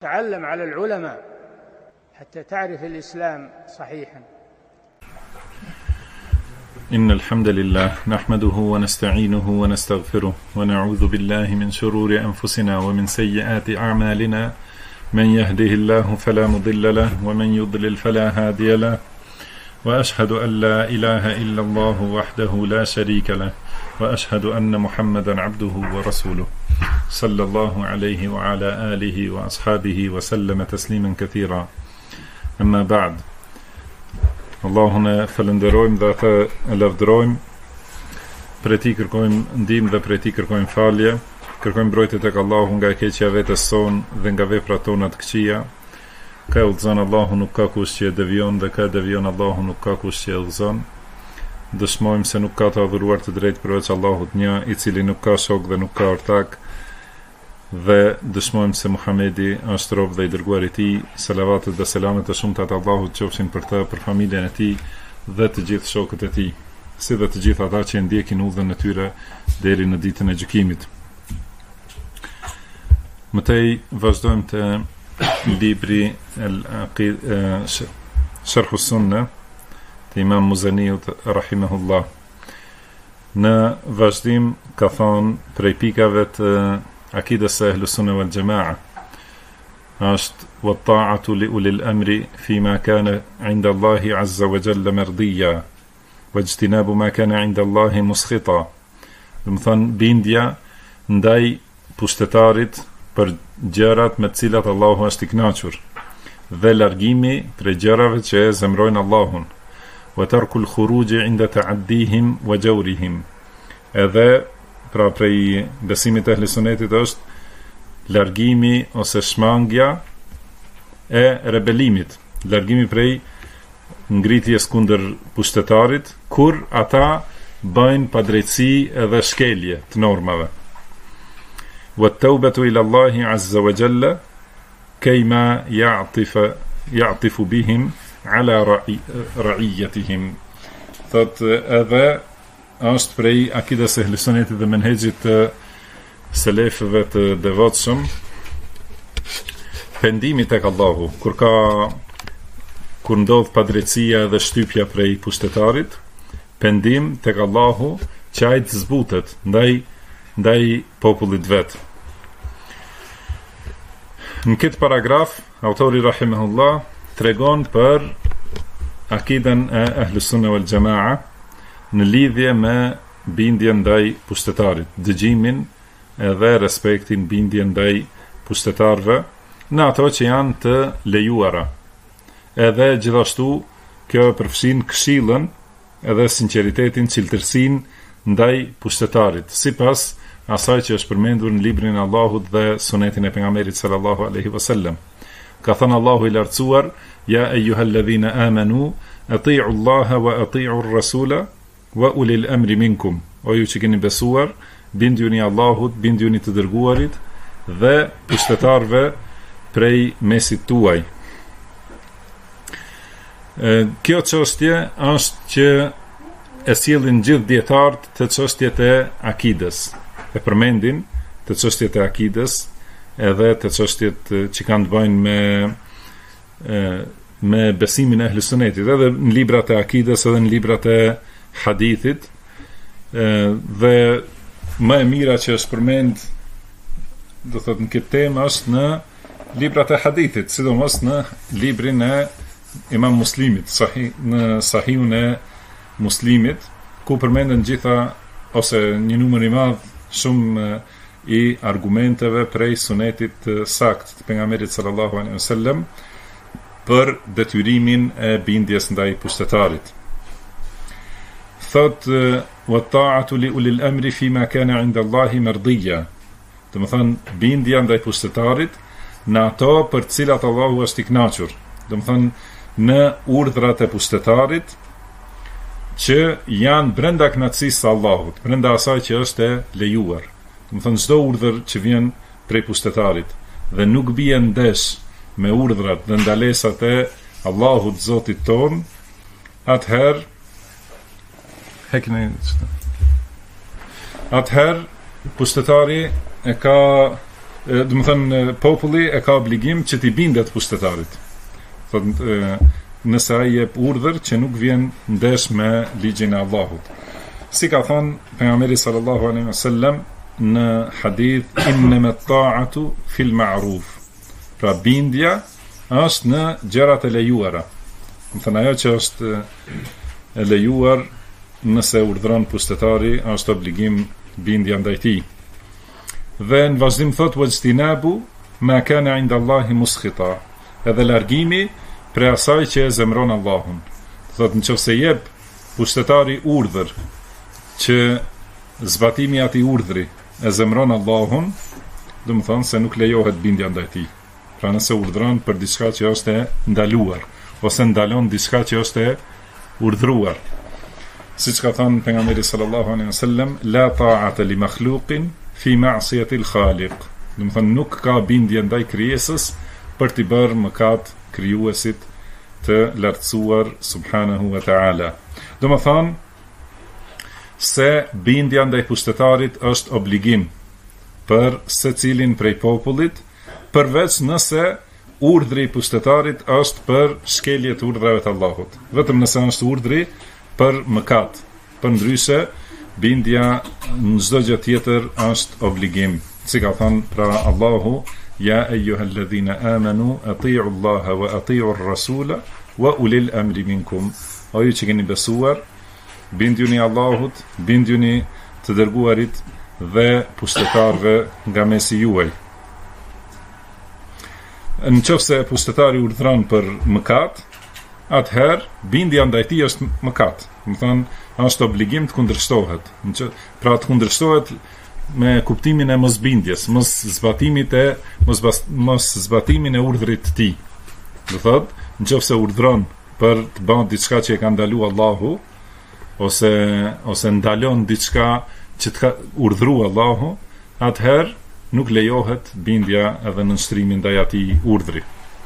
تعلم على العلماء حتى تعرف الإسلام صحيحا. إن الحمد لله نحمده ونستعينه ونستغفره ونعوذ بالله من شرور أنفسنا ومن سيئات أعمالنا، من يهده الله فلا مضل له ومن يضلل فلا هادي له، وأشهد أن لا إله إلا الله وحده لا شريك له، وأشهد أن محمدا عبده ورسوله صلى الله عليه وعلى آله وأصحابه وسلم تسليما كثيرا. أما بعد. Allahun e falenderojmë dhe atë e lavdërojmë, prej tij kërkojmë ndihmë dhe prej tij kërkojmë falje, kërkojmë mbrojtje tek Allahu nga e keqja vetes sonë dhe nga veprat tona të këqija. Ka udhëzon Allahu, nuk ka kush që e devion, dhe ka devion Allahu, nuk ka kush që e udhëzon. Dëshmojmë se nuk ka të adhuruar të drejtë përveç Allahut një, i cili nuk ka shok dhe nuk ka ortak, dhe dëshmojmë se Muhamedi është rob dhe i dërguar i tij. Selavatet dhe selamet e shumta të Allahut qofshin për të, për familjen e tij dhe të gjithë shokët e tij, si dhe të gjithë ata që e ndjekin udhën e tyre deri në ditën e gjykimit. Mëtej vazhdojmë të libri Sharh as-Sunnah të Imam Muzaniut rahimahullah. Në vazhdim ka thonë prej pikave të akidës së Ahlus Sunnah wal Jamaa është wa ta'atu li ulil amri fima kana 'inda Allahi 'azza wa jalla mardiya wa ijtinabu ma kana 'inda Allahi muskhita. Do të thonë bindja ndaj pushtetarit për gjërat me të cilat Allahu është i kënaqur, dhe largimi prej gjërave që e zemrojnë Allahun. Wa tarku al-khuruj 'inda ta'addihim wa jawrihim. Edhe pra prej besimit e Ahlusunnetit është largimi ose shmangja e rebelimit, largimi prej ngritjes kundër pushtetarit kur ata bëjnë padrejtësi edhe shkelje të normave. Wa at-taubatu ila Allahi 'azza wa jalla kayma ya'tifu bihim ala ra'iyatihim. Thot edhe është prej akidës e Ahlusunnetit dhe menhexhit të selefëve të devotshëm pendimi tek Allahu kur ndodh padrejtësia dhe shtypja prej pushtetarit, pendim tek Allahu që ai të zbutet ndaj popullit vet. Në këtë paragraf autori rahimahullah tregon për akiden e Ahlusunna wal Jamaa në lidhje me bindjen ndaj pushtetarit, dëgjimin edhe respektin, bindjen ndaj pushtetarëve në ato që janë të lejuara. Edhe gjithashtu kjo përfshin këshillën edhe sinqeritetin, cilëtërsinë ndaj pushtetarit, sipas asaj që është përmendur në librin e Allahut dhe sunetin e pejgamberit sallallahu alaihi wasallam. Ka thënë Allahu i lartësuar: "Ya ayyuhalladhina amanu ati'u Allaha wa ati'u ar-rasula wa ulil amri minkum." O ju që keni besuar, bindjuni Allahut, bindjuni të dërguarit dhe pushtetarve prej mesit tuaj. Kjo çështje është që e sjellin gjithë dietarët të çështjet e akidës, e përmendin të çështjet e akidës edhe të çështjet që kanë të bëjnë me besimin e Ahlusunnetit, edhe në librat e akidës edhe në librat e hadithit, dhe më e mira që është përmend, do thotë në këtë temë, është në librat e hadithit, sidomos në librin e Imam Muslimit, në Sahihun e Muslimit, ku përmenden gjitha ose një numër i madh shumë i argumenteve prej sunetit sakt të pejgamberit sallallahu alaihi wasallam për detyrimin e bindjes ndaj pushtetarit. Thot wa ta'atu li ulil amri fima kana 'inda Allahi mardiya. Do të thonë bindja ndaj pushtetarit në ato për të cilat Allahu është i kënaqur. Do të thonë në urdhrat e pushtetarit që janë brenda kënaqësisë së Allahut, brenda asaj që është e lejuar. Do të thonë çdo urdhër që vjen prej pushtetarit dhe nuk bie ndesh me urdhrat dhe ndalesat e Allahut Zotit ton, atëherë pustetari e ka do të thënë populli e ka obligim që t'i bindet pushtetarit. Thotë nëse ai jep urdhër që nuk vjen ndesh me ligjin e Allahut. Si ka thënë pejgamberi sallallahu alaihi wasallam në hadith innamat ta'atu fil ma'ruf. Pra bindja është në gjërat e lejuara. Do thënë ajo që është e lejuar nëse urdhron pushtetari është obligim bindja ndaj tij. Dhe në vazhdim thot wajtinabu ma kana inda Allahi muskhita, edhe largimi prej asaj që e zemron Allahun. Thot nëse jep pushtetari urdhër që zbatimi i atij urdhri e zemron Allahun, do të thonë se nuk lejohet bindja ndaj tij. Pra nëse urdhron për diçka që është e ndaluar ose ndalon diçka që është e urdhruar. Siç ka thënë pejgamberi sallallahu alaihi wasallam, la ta'ata li makhluqin fi ma'siyati al-khaliq. Do të thonë nuk ka bindje ndaj krijesës për t'i bërë mëkat krijuesit të lartësuar subhanahu wa ta'ala. Do të thonë se bindja ndaj pushtetarit është obligim për secilin prej popullit, përveç nëse urdhri i pushtetarit është për shkelje të urdhrave të Allahut. Vetëm nëse është urdhri për mëkat. Përndryshe bindja në çdo gjë tjetër është obligim. Si ka thënë pra Allahu, ja ayyuhalladhina amanu ati'u Allaha wa ati'u ar-rasula wa ulil amri minkum. O ju që keni besuar, bindjuni Allahut, bindjuni të dërguarit dhe pushtetarëve nga mesi juaj. Në qoftë se pushtetari urdhron për mëkat, atëherë bindja ndaj tij është mëkat. Do të thonë është obligim të kundërshtohet. Pra të kundërshtohet me kuptimin e mosbindjes, mos zbatimin e urdhrit të tij. Do thotë, nëse urdhron për të bërë diçka që e ka ndaluar Allahu, ose ndalon diçka që të ka urdhëruar Allahu, atëherë nuk lejohet bindja edhe në nështrimin ndaj atij urdhri.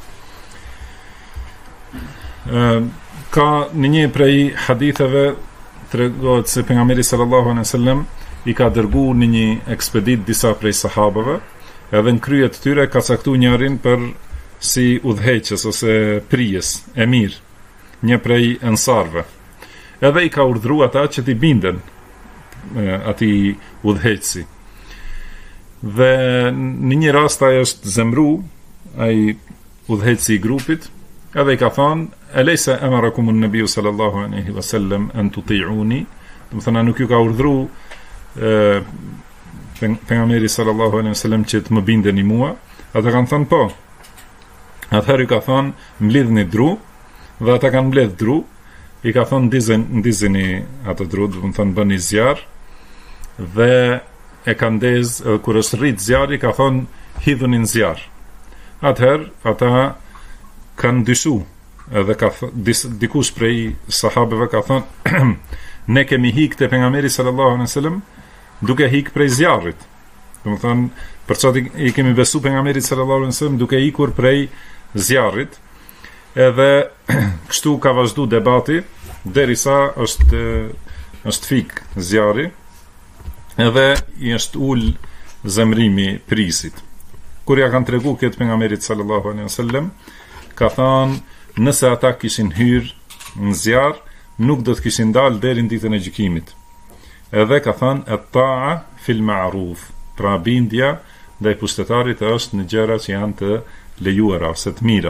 Ka në një prej haditheve tregohet se pejgamberi sallallahu alaihi wasallam i ka dërguar në një ekspedit disa prej sahabëve, edhe në krye të tyre ka caktuar njërin për si udhëheqës ose prijes, emir, një prej ensarve. Edhe i ka urdhëruar ata që t'i binden atij udhëheqësi. Dhe në një rast ai është zemru, ai udhëheqësi i grupit, edhe i ka thënë eleysa amarakum an-nabiy sallallahu alaihi wasallam an tuti'uni, do të thonë nuk ju ka urdhëruar pejgamberi sallallahu alaihi wasallam që të më bindeni mua. Ata kanë thënë po. Atëherë i ka thënë mbledhni dru, dhe ata kanë mbledh dru, i ka thënë ndizeni atë dru, do të thonë bëni zjarr, dhe e ka ndez, kur është rrit zjarri, ka thënë hidhuni në zjarr. Atëherë ata kanë dyshu, edhe dikush prej sahabeve ka thënë ne kemi hik te pejgamberi sallallahu alaihi wasallam duke hik prej zjarrit. Do të thonë për çfarë i kemi besu pejgamberit sallallahu alaihi wasallam duke ikur prej zjarrit. Edhe kështu ka vazhdu debati derisa është fik zjarri, edhe i është ul zemrimi prisit. Kur ja kanë tregu këtë pejgamberit sallallahu alaihi wasallam, ka thënë nëse ata kishin hyrë në zjarr, nuk do të kishin dalë deri në ditën e gjykimit. Edhe ka thënë at-ta'a fil ma'ruf, pra bindja ndaj pushtetarit është në gjëra që janë të lejuara ose të mira.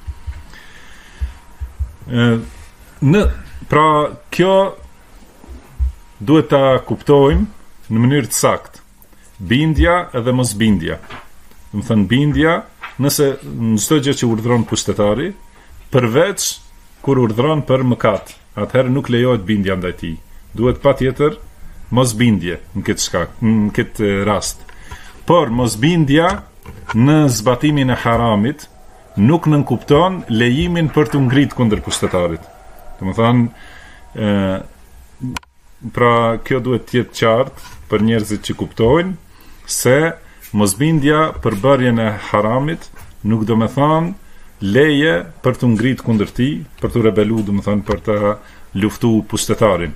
Pra kjo duhet ta kuptojmë në mënyrë të saktë. Bindja edhe mosbindja. Do të thënë bindja nëse në çdo gjë që urdhëron pushtetari, përveç kur urdhëron për mëkat, atëherë nuk lejohet bindja ndaj tij. Duhet patjetër mosbindje në këtë rast. Por mosbindja në zbatimin e haramit nuk nënkupton lejimin për të ngritur kundër pushtetarit. Domethënë, pra kjo duhet të jetë qartë për njerëzit që kuptojnë se mosbindja për bërjen e haramit nuk do të thonë leje për të ngritur kundër tij, për të rebelu, do të thonë për të luftuar pushtetarin.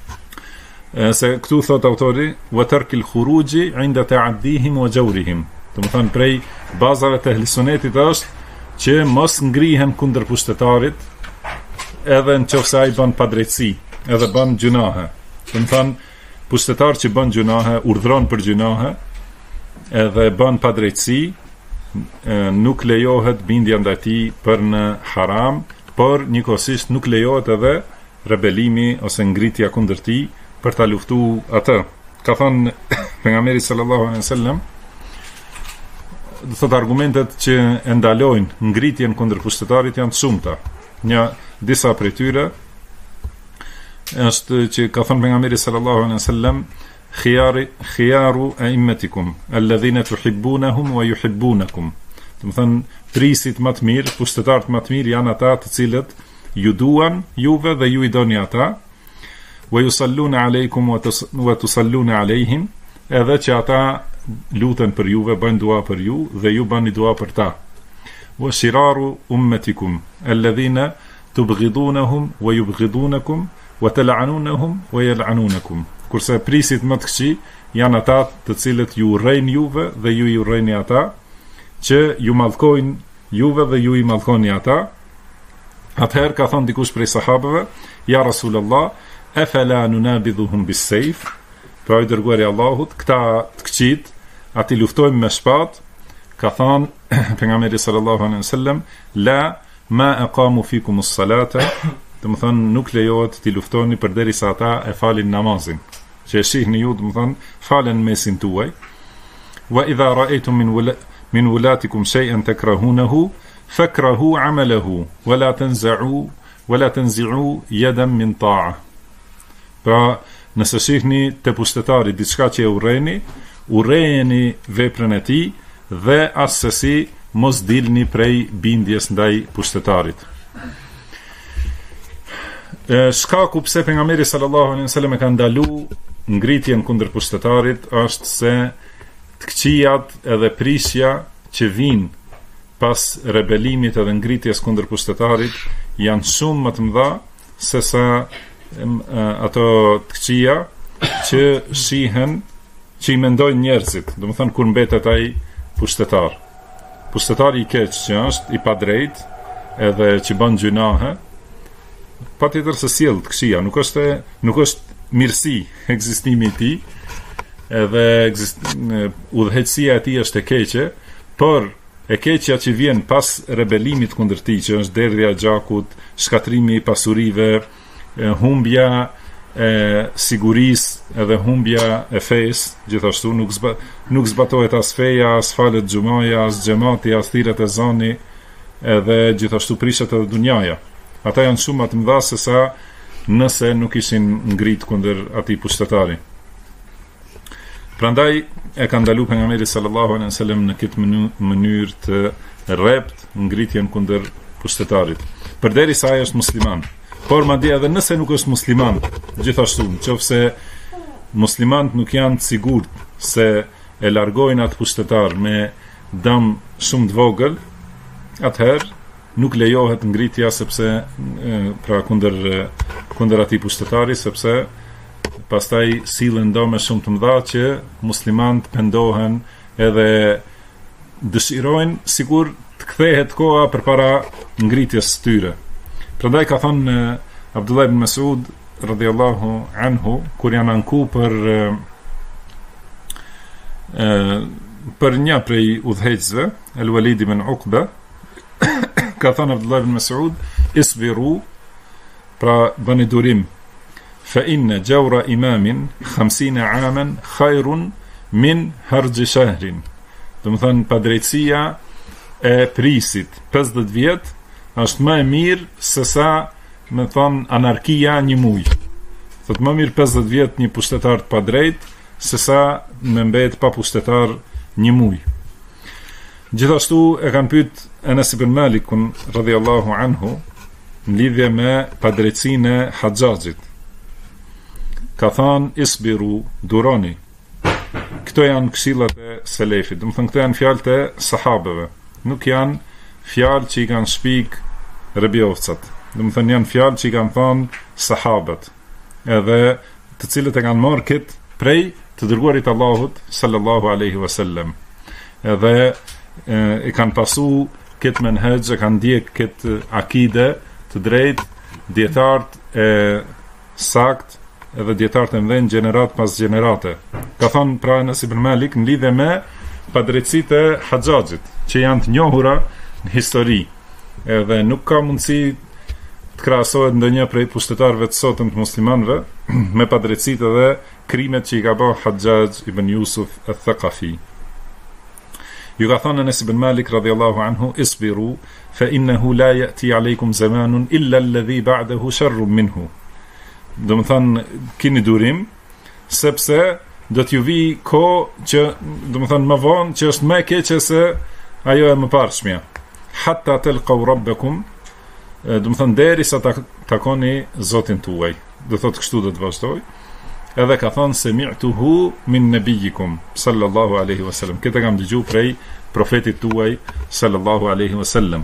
Se këtu thot autori wa tarkil khuruji inda ta'addihim wa jawrihim. Domethënë prej bazave të ehlisunetit është që mos ngrihen kundër pushtetarit, edhe nëse ai bën padrejtësi, edhe bën gjunahe. Domethënë pushtetar që bën gjunahe, urdhron për gjunahe, edhe bën padrejtësi, nuk lejohet bindja ndaj tij për në haram, por njëkohësisht nuk lejohet edhe rebelimi ose ngritja kundër tij për ta luftuar atë. Ka thënë pejgamberi sallallahu alaihi wasallam, do thot argumentet që e ndalojnë ngritjen kundër pushtetarit janë të shumta. Disa prej tyre është që ka thënë pejgamberi sallallahu alaihi wasallam, khiyaru a'immatikum alladhina tuhibbunahum wa yuhibbunakum. Do të thënë prisit më të mirë, pushtetarët më të mirë janë ata të cilët ju duan juve dhe ju i doni ata, wa yusalluna alaykum wa tusalluna alayhim, edhe që ata luten për juve, bëjnë dua për ju dhe ju bëni dua për ta. Wa shiraru ummatikum alladhina tubghidunahum wa yubghidunakum wa tal'anunahum wa yal'anunakum. Kurse prisit më të këqij janë ata të cilët ju urrejnë juve dhe ju i urrejni ata, që ju mallkojnë juve dhe ju i mallkoni ata. Atëherë ka thënë dikush prej sahabëve, ja Rasulullah, afala nunabidhuhum bis-sayf, pra i dërguari i Allahut, këta të këqit, ati luftojmë me shpatë. Ka thënë pejgamberi sallallahu alaihi wasallam, la ma aqamu fikum as-salata, do të thënë nuk lejohet ti luftoni përderisa ata e falin namazin. Që e shihni ju, do të thënë falen mesin tuaj. Wa idha ra'aytum min wulatikum shay'an takrahunahu fakrahu 'amalahu wa la tanzi'u yadan min ta'a. Pra, nëse shihni te pushtetari diçka që e urrejeni veprën e tij dhe asesi mos dilni prej bindjes ndaj pushtetarit. Shkaku pse pejgamberi sallallahu alaihi wasallam e ka ndalu ngritjen kundër pushtetarit është se të këqijat edhe prishja që vijnë pas rebelimit edhe ngritjes kundër pushtetarit janë shumë më të mëdha se sa ato të këqija që shihen, që i mendojnë njerëzit. Do të thënë kur mbetet ai pushtetar. Pushtetari i keq që është i padrejt edhe që bën gjunahe, patjetër se sjell të këqija, nuk është mirësi ekzistimi i tij, edhe udhëheqësia e tij është e keqe, por e keqja që vjen pas rebelimit kundër tij, që është derdhja e gjakut, shkatrimi i pasurive, humbja e sigurisë edhe humbja e fesë, gjithashtu nuk zbatohet as feja, as falet xhumaja, as xhamati, as thirrjet e zani, edhe gjithashtu prishet edhe dunjaja. Ata janë shumë më të mëdha se sa nëse nuk ishin ngrit kundër atij pushtetari. Prandaj e ka ndalu pejgamberi sallallahu alaihi wasallam në këtë mënyrë të rrept ngritjen kundër pushtetarit, përderisa ai është musliman. Por madje edhe nëse nuk është musliman, gjithashtu, nëse muslimanët nuk janë të sigurt se e largojnë atë pushtetar me dëm shumë të vogël, atëherë nuk lejohet ngritja sepse pra kundër atij pustetari, sepse pastaj sillen dëme shumë të mëdha që muslimanët pendohen edhe dëshirojnë sikur të kthehet koha përpara ngritjes së tyre. Prandaj ka thënë Abdullah ibn Mas'ud radhiyallahu anhu, kur janë anku për një prej udhëheqësve, Al-Walid ibn Uqba, ka thënë Abdullah ibn Mas'ud, isbiru, pra bëni durim, fa inna jawra imamin 50 aman khairun min harj shahrin. Do të thënë padrejtësia e prisit 50 vjet është më e mirë se sa, me thonë, anarkia një muj. Thot më mirë 50 vjet një pushtetar të padrejt se sa me mbet pa pushtetar një muj. Gjithashtu e kanë pyet Anas ibn Malikun radhiyallahu anhu në lidhje me padrejtësinë e Haxhaxhit. Ka thënë isbiru, duroni. Këto janë këshillat e selefit. Do të thënë këto janë fjalët e sahabëve. Nuk janë fjalë që i kanë shpik Rebjovcat. Do të thënë janë fjalë që i kanë thënë sahabët, edhe të cilët e kanë marrë këtë prej të dërguarit Allahut sallallahu alaihi wasallam. edhe e kanë pasu këtë menhëgjë, e kanë ndjek këtë akide të drejt, djetartë e sakt, edhe djetartë e mdhenjë gjenerat pas gjenerate. Ka thonë pra Anas ibn Malik në lidhe me padrejtësitë e Haxhaxhit, që janë të njohura në histori, edhe nuk ka mundësi të krahasohet ndonjë prej pushtetarëve të sotëm të muslimanëve me padrejtësitë dhe krimet që i ka bërë Haxhax ibn Yusuf al-Thaqafi. Ju ka thonë Anas ibn Malik radhiyallahu anhu, isbiru fa innahu la ya'ti alaykum zamanun illa alladhi ba'dahu sharrun minhu. Do të thonë keni durim, sepse do t'ju vi kohë që do të thonë më vonë që është më e keqe se ajo e mëparshmja. Hatta talqaw rabbakum, do të thonë derisa takoni Zotin tuaj. Do thotë kështu do të vazhdoj. Edhe ka thonë sami'tuhu min nabiyikum sallallahu alaihi wasallam. Këtë kam dëgjuar prej profetit tuaj sallallahu alaihi wasallam.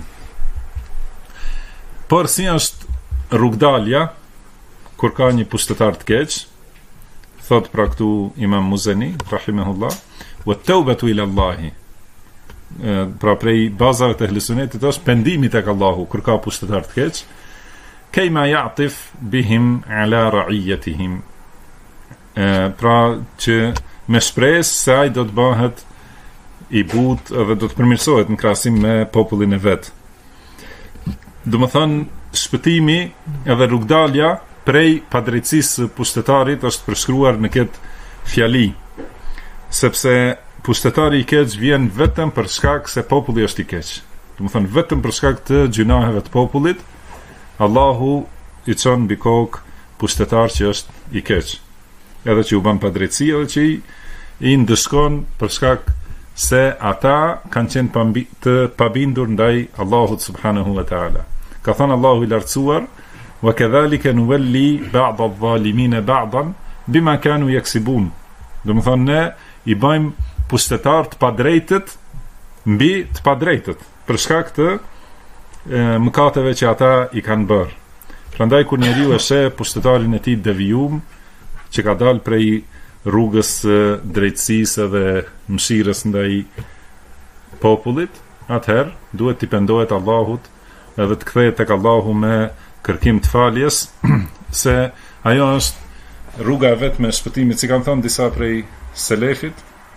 Por si është rrugdalja kur ka një pushtetar të keq, thot pra këtu Imam Muzani rahimahullah, wa tawbatu ila Allah. Pra prej bazave të ehlusunetit është pendimi tek Allahu kur ka pushtetar të keq, kayma ya'tif bihim ala ra'iyatihim. Pra që me shpresë se ai do të bëhet i butë edhe do të përmirësohet në krahasim me popullin e vet. Do të thonë shpëtimi edhe rrugdalja prej padrejtësisë pushtetarit është përshkruar në këtë fjali, sepse pushtetari i keq vjen vetëm për shkak se populli është i keq. Do të thonë vetëm për shkak të gjunaheve të popullit, Allahu i çon mbi kokë pushtetar që është i keq, edhe që u bën padrejtësi, edhe që i ndëshkon për shkak se ata kanë qenë të pabindur ndaj Allahut subhanahu wa taala. Ka thënë Allahu i lartësuar, wa kadhalika nuwalli ba'd adh-dhalimin ba'dan bima kanu yaksibun. Do të thonë ne i bëjmë pushtetar të padrejtët mbi të padrejtët për shkak të mëkateve që ata i kanë bërë. Prandaj kur njeriu e sheh pushtetarin e tij devijum, që ka dalë prej rrugës drejtësisë dhe mëshirës ndaj popullit, atëherë duhet t'i pendohet Allahut edhe të kthehet tek Allahu me kërkim të faljes, se ajo është rruga e vetme e shpëtimit, si kanë thënë disa prej selefit,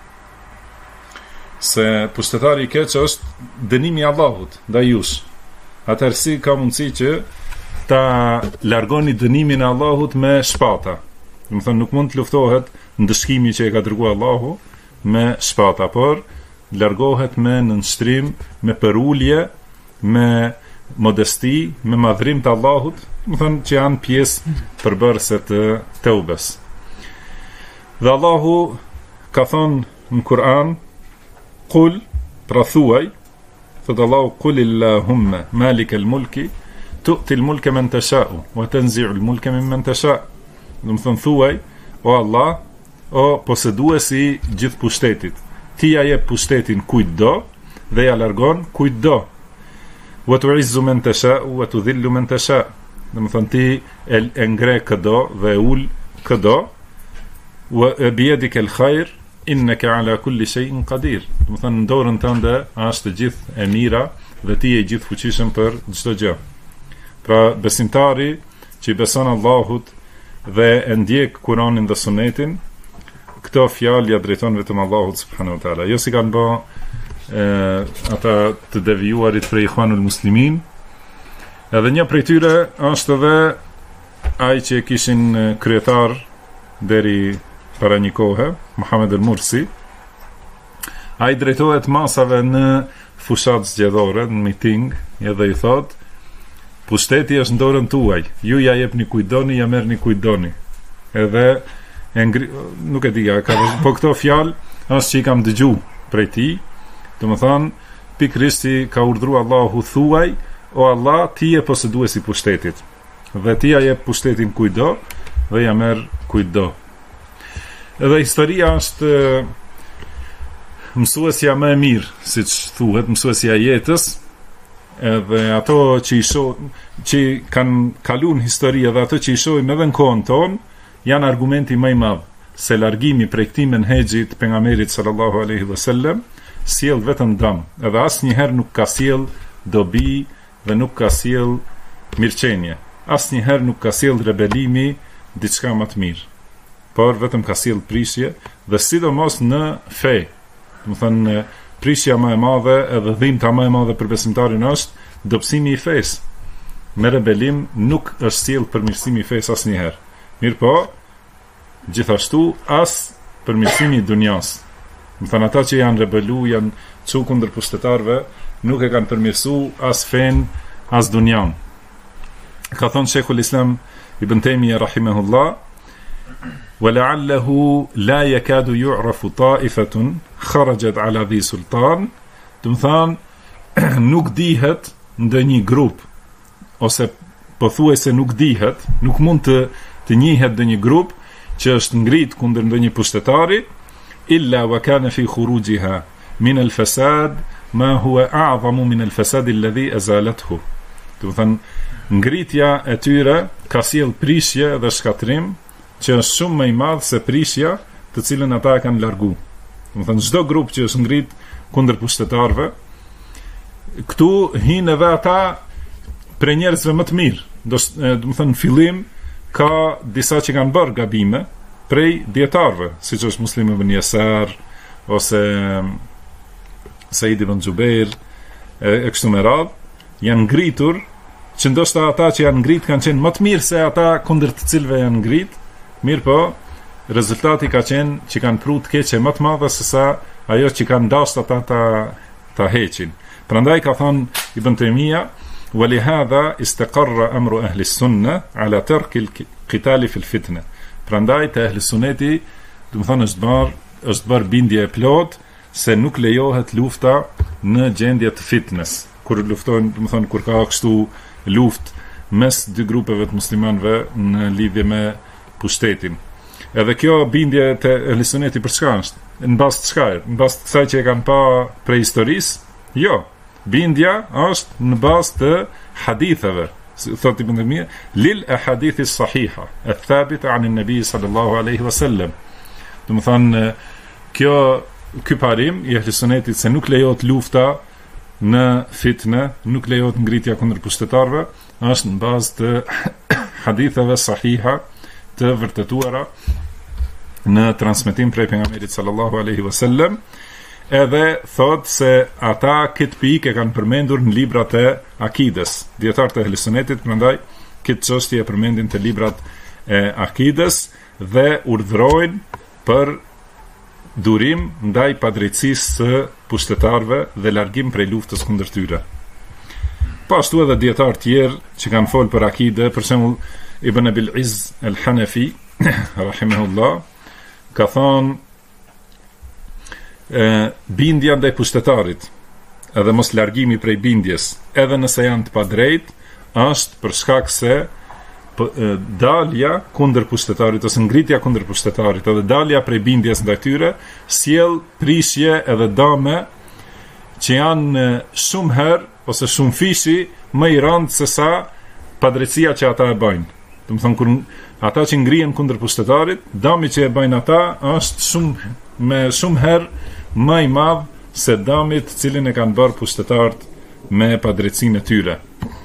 se pushtetari i keq është dënimi i Allahut ndaj jush. Atëherë si ka mundësi që ta largoni dënimin e Allahut me shpata? Do të thonë nuk mund të luftohet ndëshkimi që e ka dërguar Allahu me shpata, por largohet me nënshtrim, me përulje, me modesti, me madhrim të Allahut, do të thonë që janë pjesë përbërëse të teubes. Dhe Allahu ka thonë në Kur'an, qul, pra thuaj, thot Allahu, qul illahumma malikal mulki tu'ti al-mulka man tasha'u wa tanzi'u al-mulka mimman tasha'u. Do të thonë thuaj, o Allah, o poseduesi gjithë pushtetit, ti ja jep pushtetin kujt do dhe ja largon kujt do. Wa tu'izzu man tasha'u wa tudhillu man tasha'u. Do të thonë ti e ngre këdo dhe ul këdo. Wa biyadika al-khair innaka ala kulli shay'in qadir. Do të thonë në dorën tënde është gjithë e mira dhe ti je gjithë fuqishëm për çdo gjë. Pra besimtari që i beson Allahut dhe e ndjek Kur'anin dhe Sunetin, këto fjalë ja drejton vetëm Allahut subhanahu wa taala. Jo si kanë bë ata të devijuarit prej Ikhwanul Muslimin. Edhe një prej tyre është edhe ai që e kishin kryetar deri para një kohe, Muhammed al-Mursi. Ai drejtohet masave në fushat zgjedhore, në miting, edhe i thot: pushteti është në dorën tuaj, ju ja jepni kujt doni, ja merrni kujt doni. Edhe nuk e di, po këto fjalë është që i kam dëgju prej tij. Domethënë, pikërisht ka urdhëruar Allahu, thuaj, o Allah, ti je poseduesi i pushtetit, dhe ti ja jep pushtetin kujt do dhe ja merr kujt do. Edhe historia është mësuesja më e mirë, siç thuhet, mësuesja e jetës. Edhe ato që kanë kaluar në histori dhe ato që i shohim edhe në kohën tonë, janë argumenti më i madh se largimi prej këtij menhexhit pejgamberit sallallahu alaihi wasallam sjell vetëm dëm, edhe asnjëherë nuk ka sjell dobi dhe nuk ka sjell mirëqenie. Asnjëherë nuk ka sjell rebelimi diçka më të mirë, por vetëm ka sjell prishje dhe sidomos në fe. Do të thënë prishja më e madhe edhe dhimbta më e madhe për besimtarin është dobësimi i fesë. Me rebelim nuk është sjell përmirësimi i fesë asnjëherë. Mirë po, gjithashtu as përmirësimi i dunjas. Do thënë ata që janë rebelu, janë çu kundër pushtetarëve, nuk e kanë përmirësu as fen, as dunjan. Ka thonë Sheikhul Islam Ibn Taymiyya rahimahullah: وَلَعَلَّهُ لَا يَكَادُ يُعْرَفُ طَائِفَةٌ خَرَجَتْ عَلَى ذِي سُلْطَانٍ. Do të thonë nuk dihet ndonjë grup, ose pothuajse nuk dihet, nuk mund të njihet ndonjë grup që është ngrit kundër ndonjë pushtetari, illa wa kana fi khurujiha min al-fasad ma huwa a'zamu min al-fasad alladhi azalathu. Do të thonë ngritja e tyre ka sjell prishje dhe shkatrim që është shumë më i madh se prishja të cilën ata e kanë largu. Do të thënë çdo grup që është ngrit kundër pushtetarëve, këtu hinë edhe ata për njerëzve më të mirë. Do të thënë në fillim ka disa që kanë bërë gabime prej dietarëve, siç është Muslim ibn Yasar ose Said ibn Jubair e kështu me radhë, janë ngritur që ndoshta ata që janë ngrit kanë qenë më të mirë se ata kundër të cilëve janë ngrit. Mirë po, rezultati ka qenë që kanë pru të keqe më të madhe se sa ajo që kanë dashur ata ta heqin. Prandaj ka thënë Ibn Taymiyya: "Walihadha istaqarra amru ahli sunna ala tark al-qital fi al-fitna." Prandaj te ahli sunneti, do të thonë është bërë bindje e plot se nuk lejohet lufta në gjendje të fitnes. Kur luftojnë, do të thonë kur ka kështu luftë mes dy grupeve të muslimanëve në lidhje me pushtetin. Edhe kjo bindje te ahli sunneti për çka është? Në bazë të çka? Në bazë të kësaj që e kanë pa prej historisë? Jo. Bindja është në bazë të haditheve. Thotë Ibn Taymiyya: "Lil ahadithi as-sahiha ath-thabita 'an an-nabi sallallahu alaihi wasallam." Do të thonë ky parim i ahli sunnetit se nuk lejohet lufta në fitne, nuk lejohet ngritja kundër pushtetarëve, është në bazë të haditheve sahiha të vërtetuara në transmetim prej pejgamberit sallallahu alaihi wasallam. Edhe thot se ata këtë pikë e kanë përmendur në librat e akides, dietarët e ahli sunnetit, prandaj këtë çështje e përmendin të librat e akides dhe urdhërojnë për durim ndaj padrejtësisë së pushtetarëve dhe largim prej luftës kundër tyre. Po ashtu edhe dietarë tjerë që kanë folë për akide, për shembull Ibn Abil Izz al-Hanafi rahimahullah ka thonë bindja ndaj pushtetarit edhe mos largimi prej bindjes, edhe nëse janë të padrejtë, është për shkak se dalja kundër pushtetarit ose ngritja kundër pushtetarit edhe dalja prej bindjes ndaj tyre sjell prishje edhe dëme që janë shumë herë ose shumë fishi më i rëndë se sa padrejtësia që ata e bëjnë. Do të thonë kur ata që ngrihen kundër pushtetarit, dëmi që e bëjnë ata është shumë herë më i madh se dëmi të cilin e kanë bërë pushtetarët me padrejtësinë e tyre.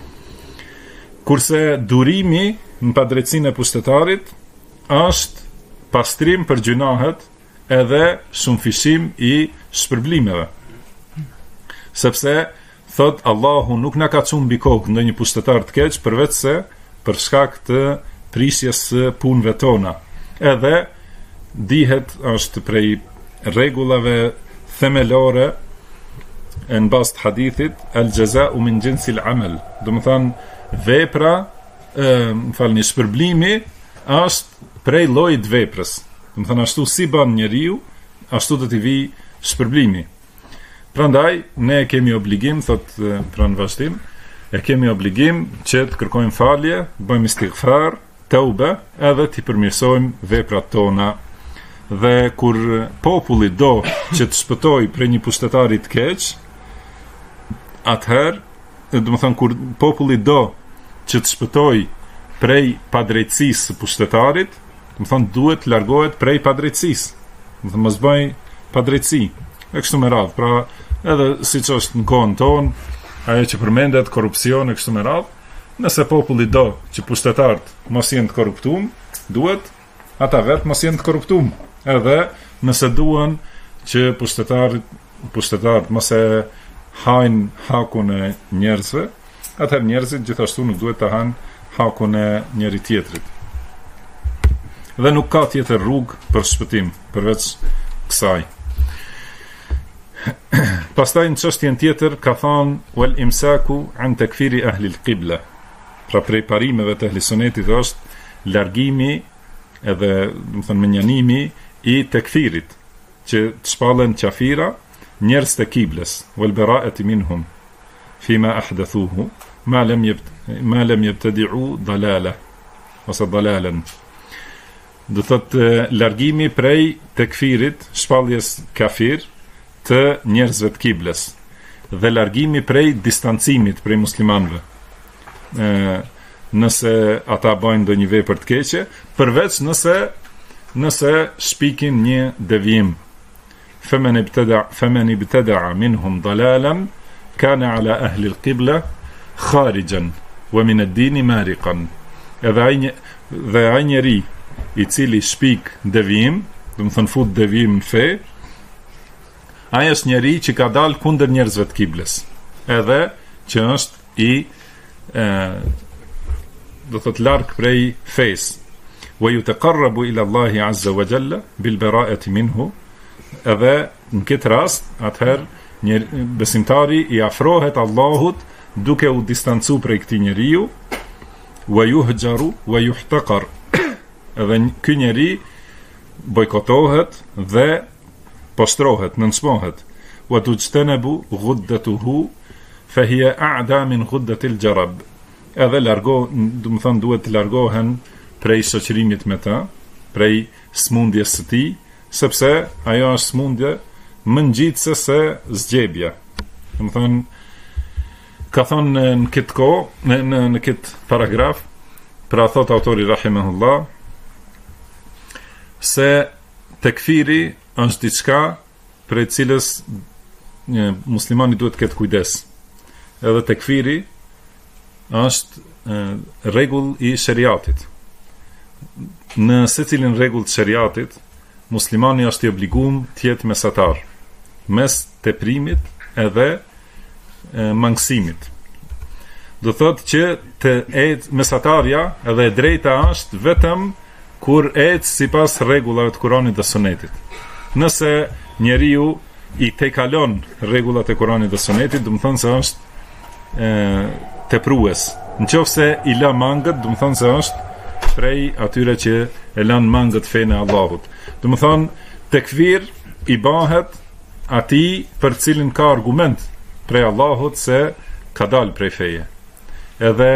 Kurse durimi në padrejtësinë e pushtetarit është pastrim për gjunahet edhe shumëfishim i shpërblimeve. Sepse thot Allahu nuk na ka çuar mbi kokë ndonjë pushtetar të keq përveç se për shkak të prishjes së punëve tona. Edhe dihet është prej rregullave themelore në bazë të hadithit al-jaza'u min jinsi al-amal. Do të thonë vepra, shpërblimi është prej llojit veprës. Do të thonë ashtu si bën njeriu, ashtu do t'i vijë shpërblimi. Prandaj ne kemi obligim, thot pranë vazhdim, e kemi obligim që të kërkojmë falje, bëjmë istighfar, tauba, edhe t'i përmirësojmë veprat tona. Dhe kur populli do që të shpëtoj prej një pushtetari të keq, atëherë, do të thonë kur populli do që të shpëtoj prej padrejtësisë së pushtetarit, do të thonë duhet të largohet prej padrejtësisë. Do të mos bëj padrejtësi. e kështu me radhë. Pra, edhe siç është në kohën tonë, ajo që përmendet korrupsioni e kështu me radhë, nëse populli do që pushtetarët mos jenë të korruptuar, duhet ata vetë mos jenë të korruptuar. Edhe nëse duan që pushtetarët mos e hajnë hakun e njerëzve, atëherë njerëzit gjithashtu nuk duhet të hanë hakun e njëri tjetrit. Dhe nuk ka tjetër rrugë për shpëtim përveç kësaj. Pastaj në çështjen tjetër ka thënë wal imsaku an takfiri ahli al-qibla. Pra prej parimeve të ehli sunetit është largimi edhe, do të thënë, menjanimi i tekfirit, që të shpallen qafira njerëz të kiblës, wal bara'ati minhum fima ahdathuhu ma lam yabtadi'u dalala ose dalalan. Do thotë largimi prej tekfirit, shpalljes kafir të njerëzve të kiblës, dhe largimi prej distancimit prej muslimanëve. Nëse ata bojnë ndonjë vepër të keqe, përveç nëse shpikin një devijim. Faman ibtada'a minhum dalalan kana ala ahli al-qibla kharijan wa min ad-din mariqan. Dhe ai njeri i cili shpik devijim, do të thënë fut devijim në fe, ai është njeri që ka dalë kundër njerëzve të kiblës, edhe që është i do të thotë larg prej fesë. Wa yutaqarrabu ila Allahi azza wa jalla bil bara'ati minhu. Edhe në këtë rast, atëherë besimtari i afrohet Allahut duke u distancu prej këtij njeriu, wa yuhjaru wa yuhtaqar. Edhe ky njeri bojkotohet dhe poshtrohet, nënçmohet. Wa tujtanabu ghuddatuhu fa hiya a'da min ghuddati al-jarab. Edhe do të thënë duhet të largohen prej shoqërimit me ta, prej smundjes së tij, sepse ajo është smundje më ngjitëse se zgjebja. Do të thënë, ka thënë në këtë kohë, në këtë paragraf, pra thot autori rahimahullah, se tekfiri është diçka prej cilës muslimani duhet të ketë kujdes. Edhe tekfiri është rregull i shariatit. Në secilin rregull të shariatit, muslimani është i obliguar të jetë mesatar mes teprimit edhe mangësimit. Do thotë që të ecë mesatarja edhe e drejta është vetëm kur ecë sipas rregullave të Kuranit dhe Sunetit. Nëse njeriu i tejkalon rregullat e Kuranit dhe Sunetit, do të thonë se është teprues. Nëse i lë mangët, do të thonë se është prej atyre që e lanë mangët fenë e Allahut. Do të thonë, tekfir i bëhet atij për cilin ka argument prej Allahut se ka dalë prej feje. Edhe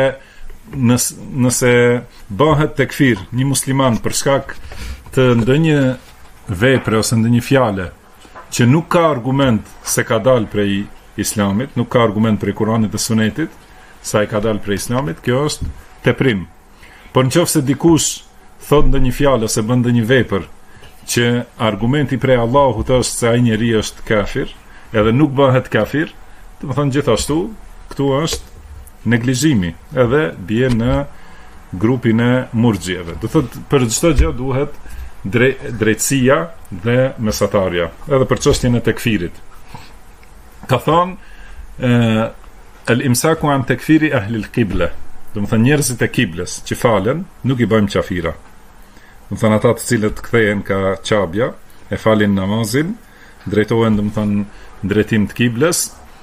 nëse bëhet tekfir një musliman për shkak të ndonjë vepre ose ndonjë fjale që nuk ka argument se ka dalë prej islamit, nuk ka argument prej Kuranit dhe Sunetit se ai ka dalë prej islamit, kjo është teprim. Por nëse dikush thot ndonjë fjalë ose bën ndonjë vepër që argumenti prej Allahut është se ai njeri është kafir, edhe nuk bëhet kafir, do të thonë gjithashtu, këtu është neglizhimi, edhe bie në grupin e murxhieve. Do thotë për çdo gjë duhet drejtësia dhe mesatarja, edhe për çështjen e tekfirit. Ka thonë al-imsaku an takfiri ahli al-qibla. Do të thënë njerëzit e kiblës që falen, nuk i bëjmë qafira. Do të thënë ata të cilët kthehen ka qabja, e falin namazin, drejtohen, do të thënë, drejtim të kiblës,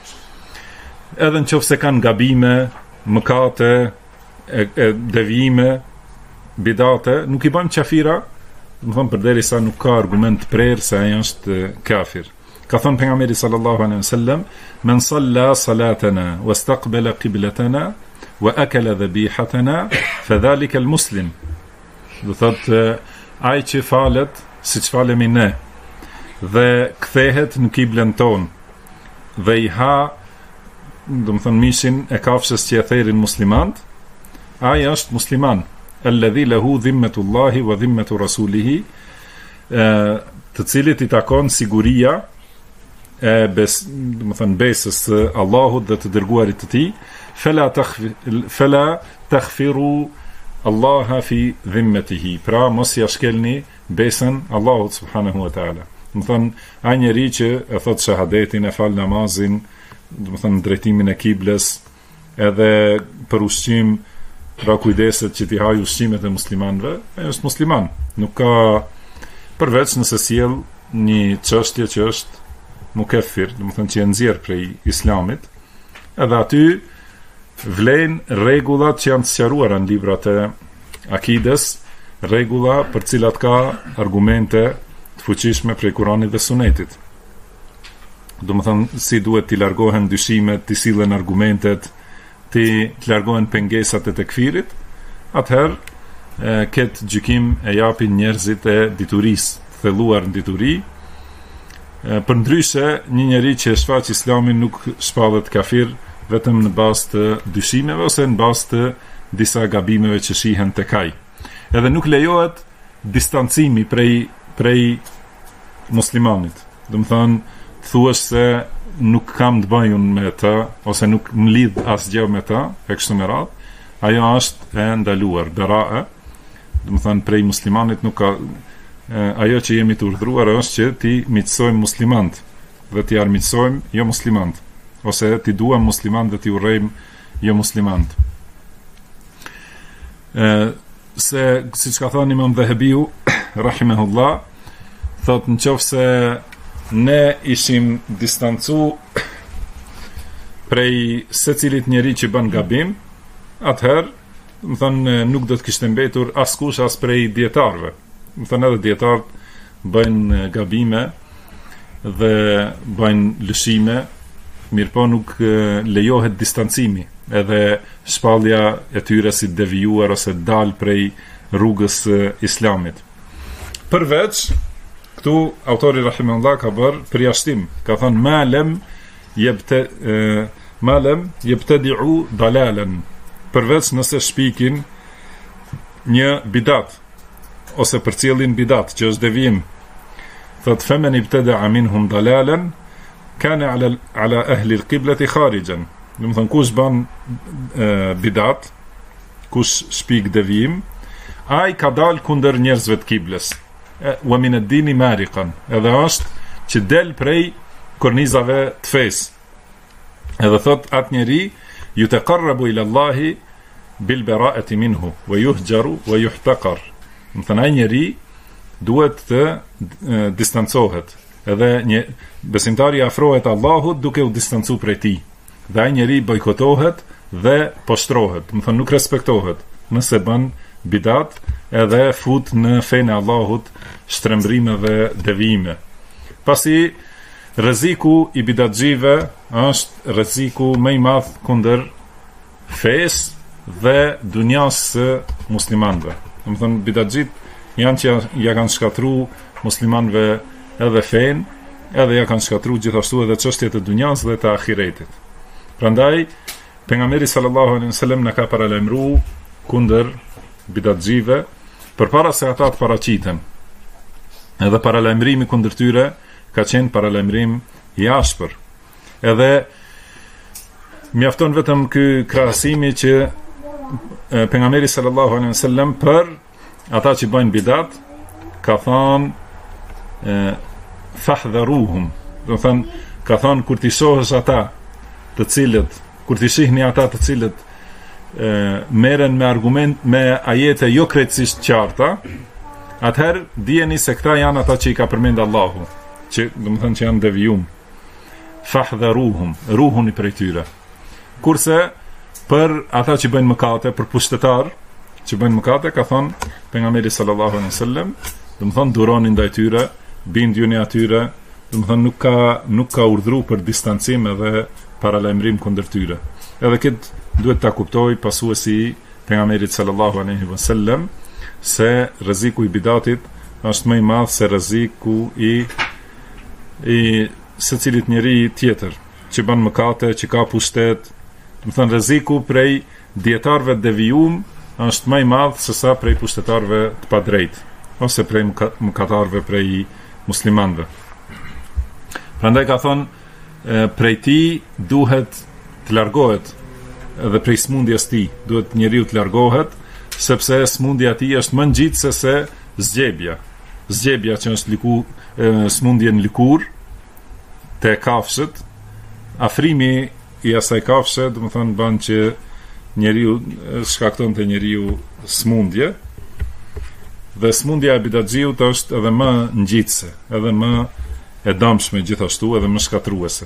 edhe nëse kanë gabime, mëkate, devijime, bidate, nuk i bëjmë qafira, do të thënë përderisa nuk ka argument të prerë se ai është kafir. Ka thënë pejgamberi sallallahu alaihi wasallam, men salla salatana wastaqbala qiblatana wa akala dhabihatana fadhalika almuslim. Do thotë ai që falet siç falemi ne dhe kthehet në kiblën tonë dhe i ha, do të thonë, mishin e kafshës që e thërin muslimant, ai është musliman, alladhi lahu dhimmatullahi wa dhimmatu rasulihi, të cilit i takon siguria besës së Allahut dhe të dërguarit të tij, fela takhfiru Allaha fi dhimmetihi, pra mos ja shkelni besën Allahut subhanahu wa taala. Do thon ai njeri që e thot shahadetin, e fal namazin, do thon drejtimin e kiblës, edhe për ushqim, pra kujdeset që t'i haj ushqimet e muslimanëve, është musliman. Nuk ka, përveç nëse sjell një çështje që është mukeffir, do thon që e nxjerr prej islamit, edhe aty vlen rregullat që janë të sqaruara në librat e akides, rregulla për cilat ka argumente të fuqishme prej Kuranit dhe Sunetit. Do të thonë si duhet t'i largohen dyshimet, t'i sillen argumentet, t'i largohen pengesat e tekfirit, atëherë këtë gjykim e japin njerëzit e diturisë, thelluar në dituri. Përndryshe, një njeri që e shfaq islamin nuk shpallet kafir vetëm në bazë të dyshimeve ose në bazë të disa gabimeve që shihen tek ai. Edhe nuk lejohet distancimi prej muslimanit. Do të thonë, thuash se nuk kam të bëj unë me ta, ose nuk më lidh asgjë me ta, e kështu me radhë, ajo është e ndaluar, bera'a. Do të thonë, prej muslimanit nuk ka, ajo që jemi të urdhëruar është që ti miqësojmë muslimant, dhe ti armiqësojmë jo muslimant, ose ti duam muslimant dhe ti urrejmë jo muslimant. Se siç ka thënë Imam Dhahabiu rahimahullah, thot nëse ne ishim distancu prej secilit njeri që bën gabim, atëherë, do të thonë, nuk do të kishte mbetur askush as prej dietarëve. Do të thonë edhe dietarët bëjnë gabime dhe bëjnë lëshime, mirëpo nuk lejohet distancimi, edhe shpallja e tyre si devijuar ose dal prej rrugës islamit. Përveç, këtu autori rahimahullah ka bërë përjashtim, ka thënë ma lem yebtadi'u dalalan, përveç nëse shpikin një bidat ose përcjellin bidat që është devijim. Thot femen ibtada'a minhum dalalan kana ala ahli al-qiblati kharijan. Do të thonë, kush bën bidat, kush shpik devijim, ai ka dal kundër njerëzve të kiblës. Wa min ad-dini mariqan, edhe është që del prej kornizave të fesë. Edhe thot atë njeri yutaqarrabu ila Allahi bil bara'ati minhu wa yuhjaru wa yuhtaqar. Do të thonë, ai njeri duhet të distancohet. Edhe një besimtari afrohet Allahut duke u distancu prej tij. Dhe ai njeri bojkotohet dhe poshtrohet, do të thonë nuk respektohet nëse bën bidat edhe fut në fenë e Allahut shtrembrime dhe devijime. Pasi rreziku i bidatxhive është rreziku më i madh kundër fesë dhe dunjas së muslimanëve. Do të thonë bidatxhit janë që ja kanë shkatruar muslimanëve edhe fenë, edhe ja kanë shkatruar gjithashtu edhe çështjet e dunjas dhe të ahiretit. Prandaj pejgamberi sallallahu alaihi wasallam na ka paralajmëruar kundër bidatxhive përpara se ata të paraqiten. Edhe paralajmërimi kundër tyre ka qenë paralajmërim i ashpër. Edhe mjafton vetëm ky krahasimi që pejgamberi sallallahu alaihi wasallam për ata që bëjnë bidat ka thënë fahdharuhum. Do të thënë, ka thënë kur ti shohësh ata të cilët, kur ti shihni ata të cilët merren me argument, me ajete jo krejtësisht qarta, atëherë dijeni se këta janë ata që i ka përmend Allahu, që do të thënë që janë devijum. Fahdharuhum, ruhuni prej tyre. Kurse për ata që bëjnë mëkate, për pushtetar që bëjnë mëkate, ka thënë pejgamberi sallallahu alaihi wasallam, do të thonë duroni ndaj tyre, bindjuni atyre, do të thonë nuk ka urdhëruar për distancim edhe paralajmërim kundër tyre. Edhe këtë duhet ta kuptoj pasuesi i pejgamberit sallallahu alaihi wasallam se rreziku i bidatit është më i madh se rreziku i secilit njeri tjetër që bën mëkate, që ka pushtet. Do të thonë rreziku prej dietarëve të devijum është më i madh se sa prej pushtetarëve të padrejtë ose prej mëkatarëve prej muslimanëve. Prandaj ka thonë prej ti duhet të largohet, edhe prej smundjes ti duhet njeriu të largohet, sepse smundja e tij është më ngjitse se zgjebja. Zgjebja që është smundje në lëkurë te kafshët, afrimi i asaj kafshë, do të thonë bën që njeriu shkakton te njeriu smundje. Dhe smundja e bidaxhiut është edhe më ngjitse, edhe më e dëmshme gjithashtu, edhe më shkatruese.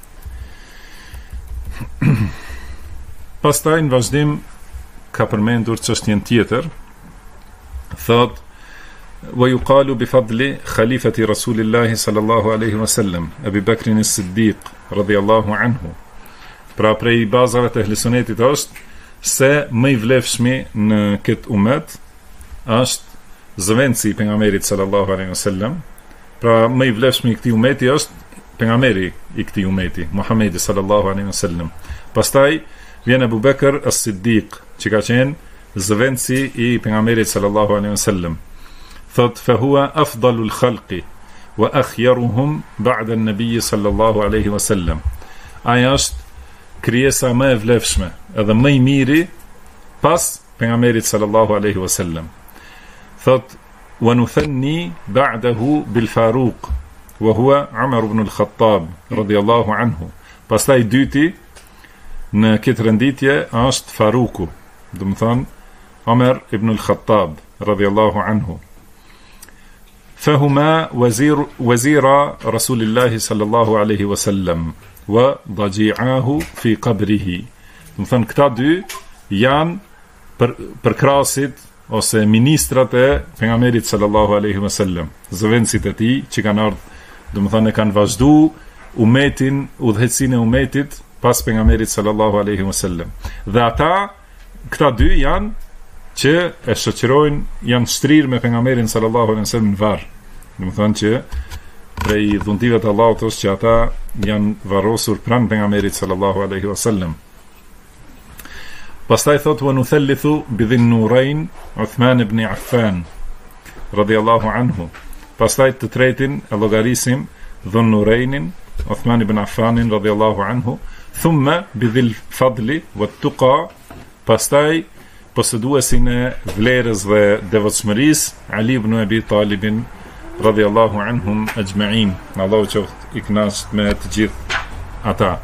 Pastaj në vazhdim ka përmendur çështjen tjetër, thot wa yuqalu bi fadli khalifati rasulillahi sallallahu alaihi wasallam Abi Bakr as-Siddiq radhiyallahu anhu. Pra prej bazave të ehlisonetit është se më i vlefshmi në këtë umet është zëvendësi i pejgamberit sallallahu alaihi wasallam. Pra më i vlefshmi i këtij umeti është pejgamberi i këtij umeti, Muhamedi sallallahu alaihi wasallam. Pastaj vjen Abu Bakr as-Siddiq, që ka qenë zëvendësi i pejgamberit sallallahu alaihi wasallam. Thot fa huwa afdalul khalqi wa akhyaruhum ba'da an-nabi sallallahu alaihi wasallam. Ai është krijesa më e vlefshme, edhe më i miri pas pejgamberit sallallahu alaihi wasallam. Thot wa nuthanni ba'dahu bil Faruq wa huwa Umar ibn al-Khattab radiyallahu anhu. Pastaj dyti në këtë renditje është Faruku, do të thonë Umar ibn al-Khattab radiyallahu anhu. Fahuma wazira Rasulillahi sallallahu alaihi wasallam wa daji'ahu fi qabrihi. Do të thonë këta dy janë përkrasit ose ministrat e pejgamberit sallallahu alaihi wasallam, zëvendësit e tij që kanë ardhur, do të thonë kanë vazhdu umetin, udhëhecinë e umetit pas pejgamberit sallallahu alaihi wasallam. Dhe ata, këta dy janë që e shoqërojnë, janë shtrirë me pejgamberin sallallahu alaihi wasallam në varr. Do të thonë që prej dhuntive të Allahut është që ata janë varrosur pranë pejgamberit sallallahu alaihi wasallam. Pastaj thot wa nuthallithu bi dhin nurayn Uthman ibn Affan radiyallahu anhu. Pastaj të tretin e llogarisim dhun nuraynin Uthman ibn Affan radiyallahu anhu, thumma bi dhil fadli wat tuqa. Pastaj posëduesin e vlerës dhe devotshmërisë Ali ibn Abi Talib radiyallahu anhum ajma'in. Allahu qoftë i kënaqur me të gjithë ata.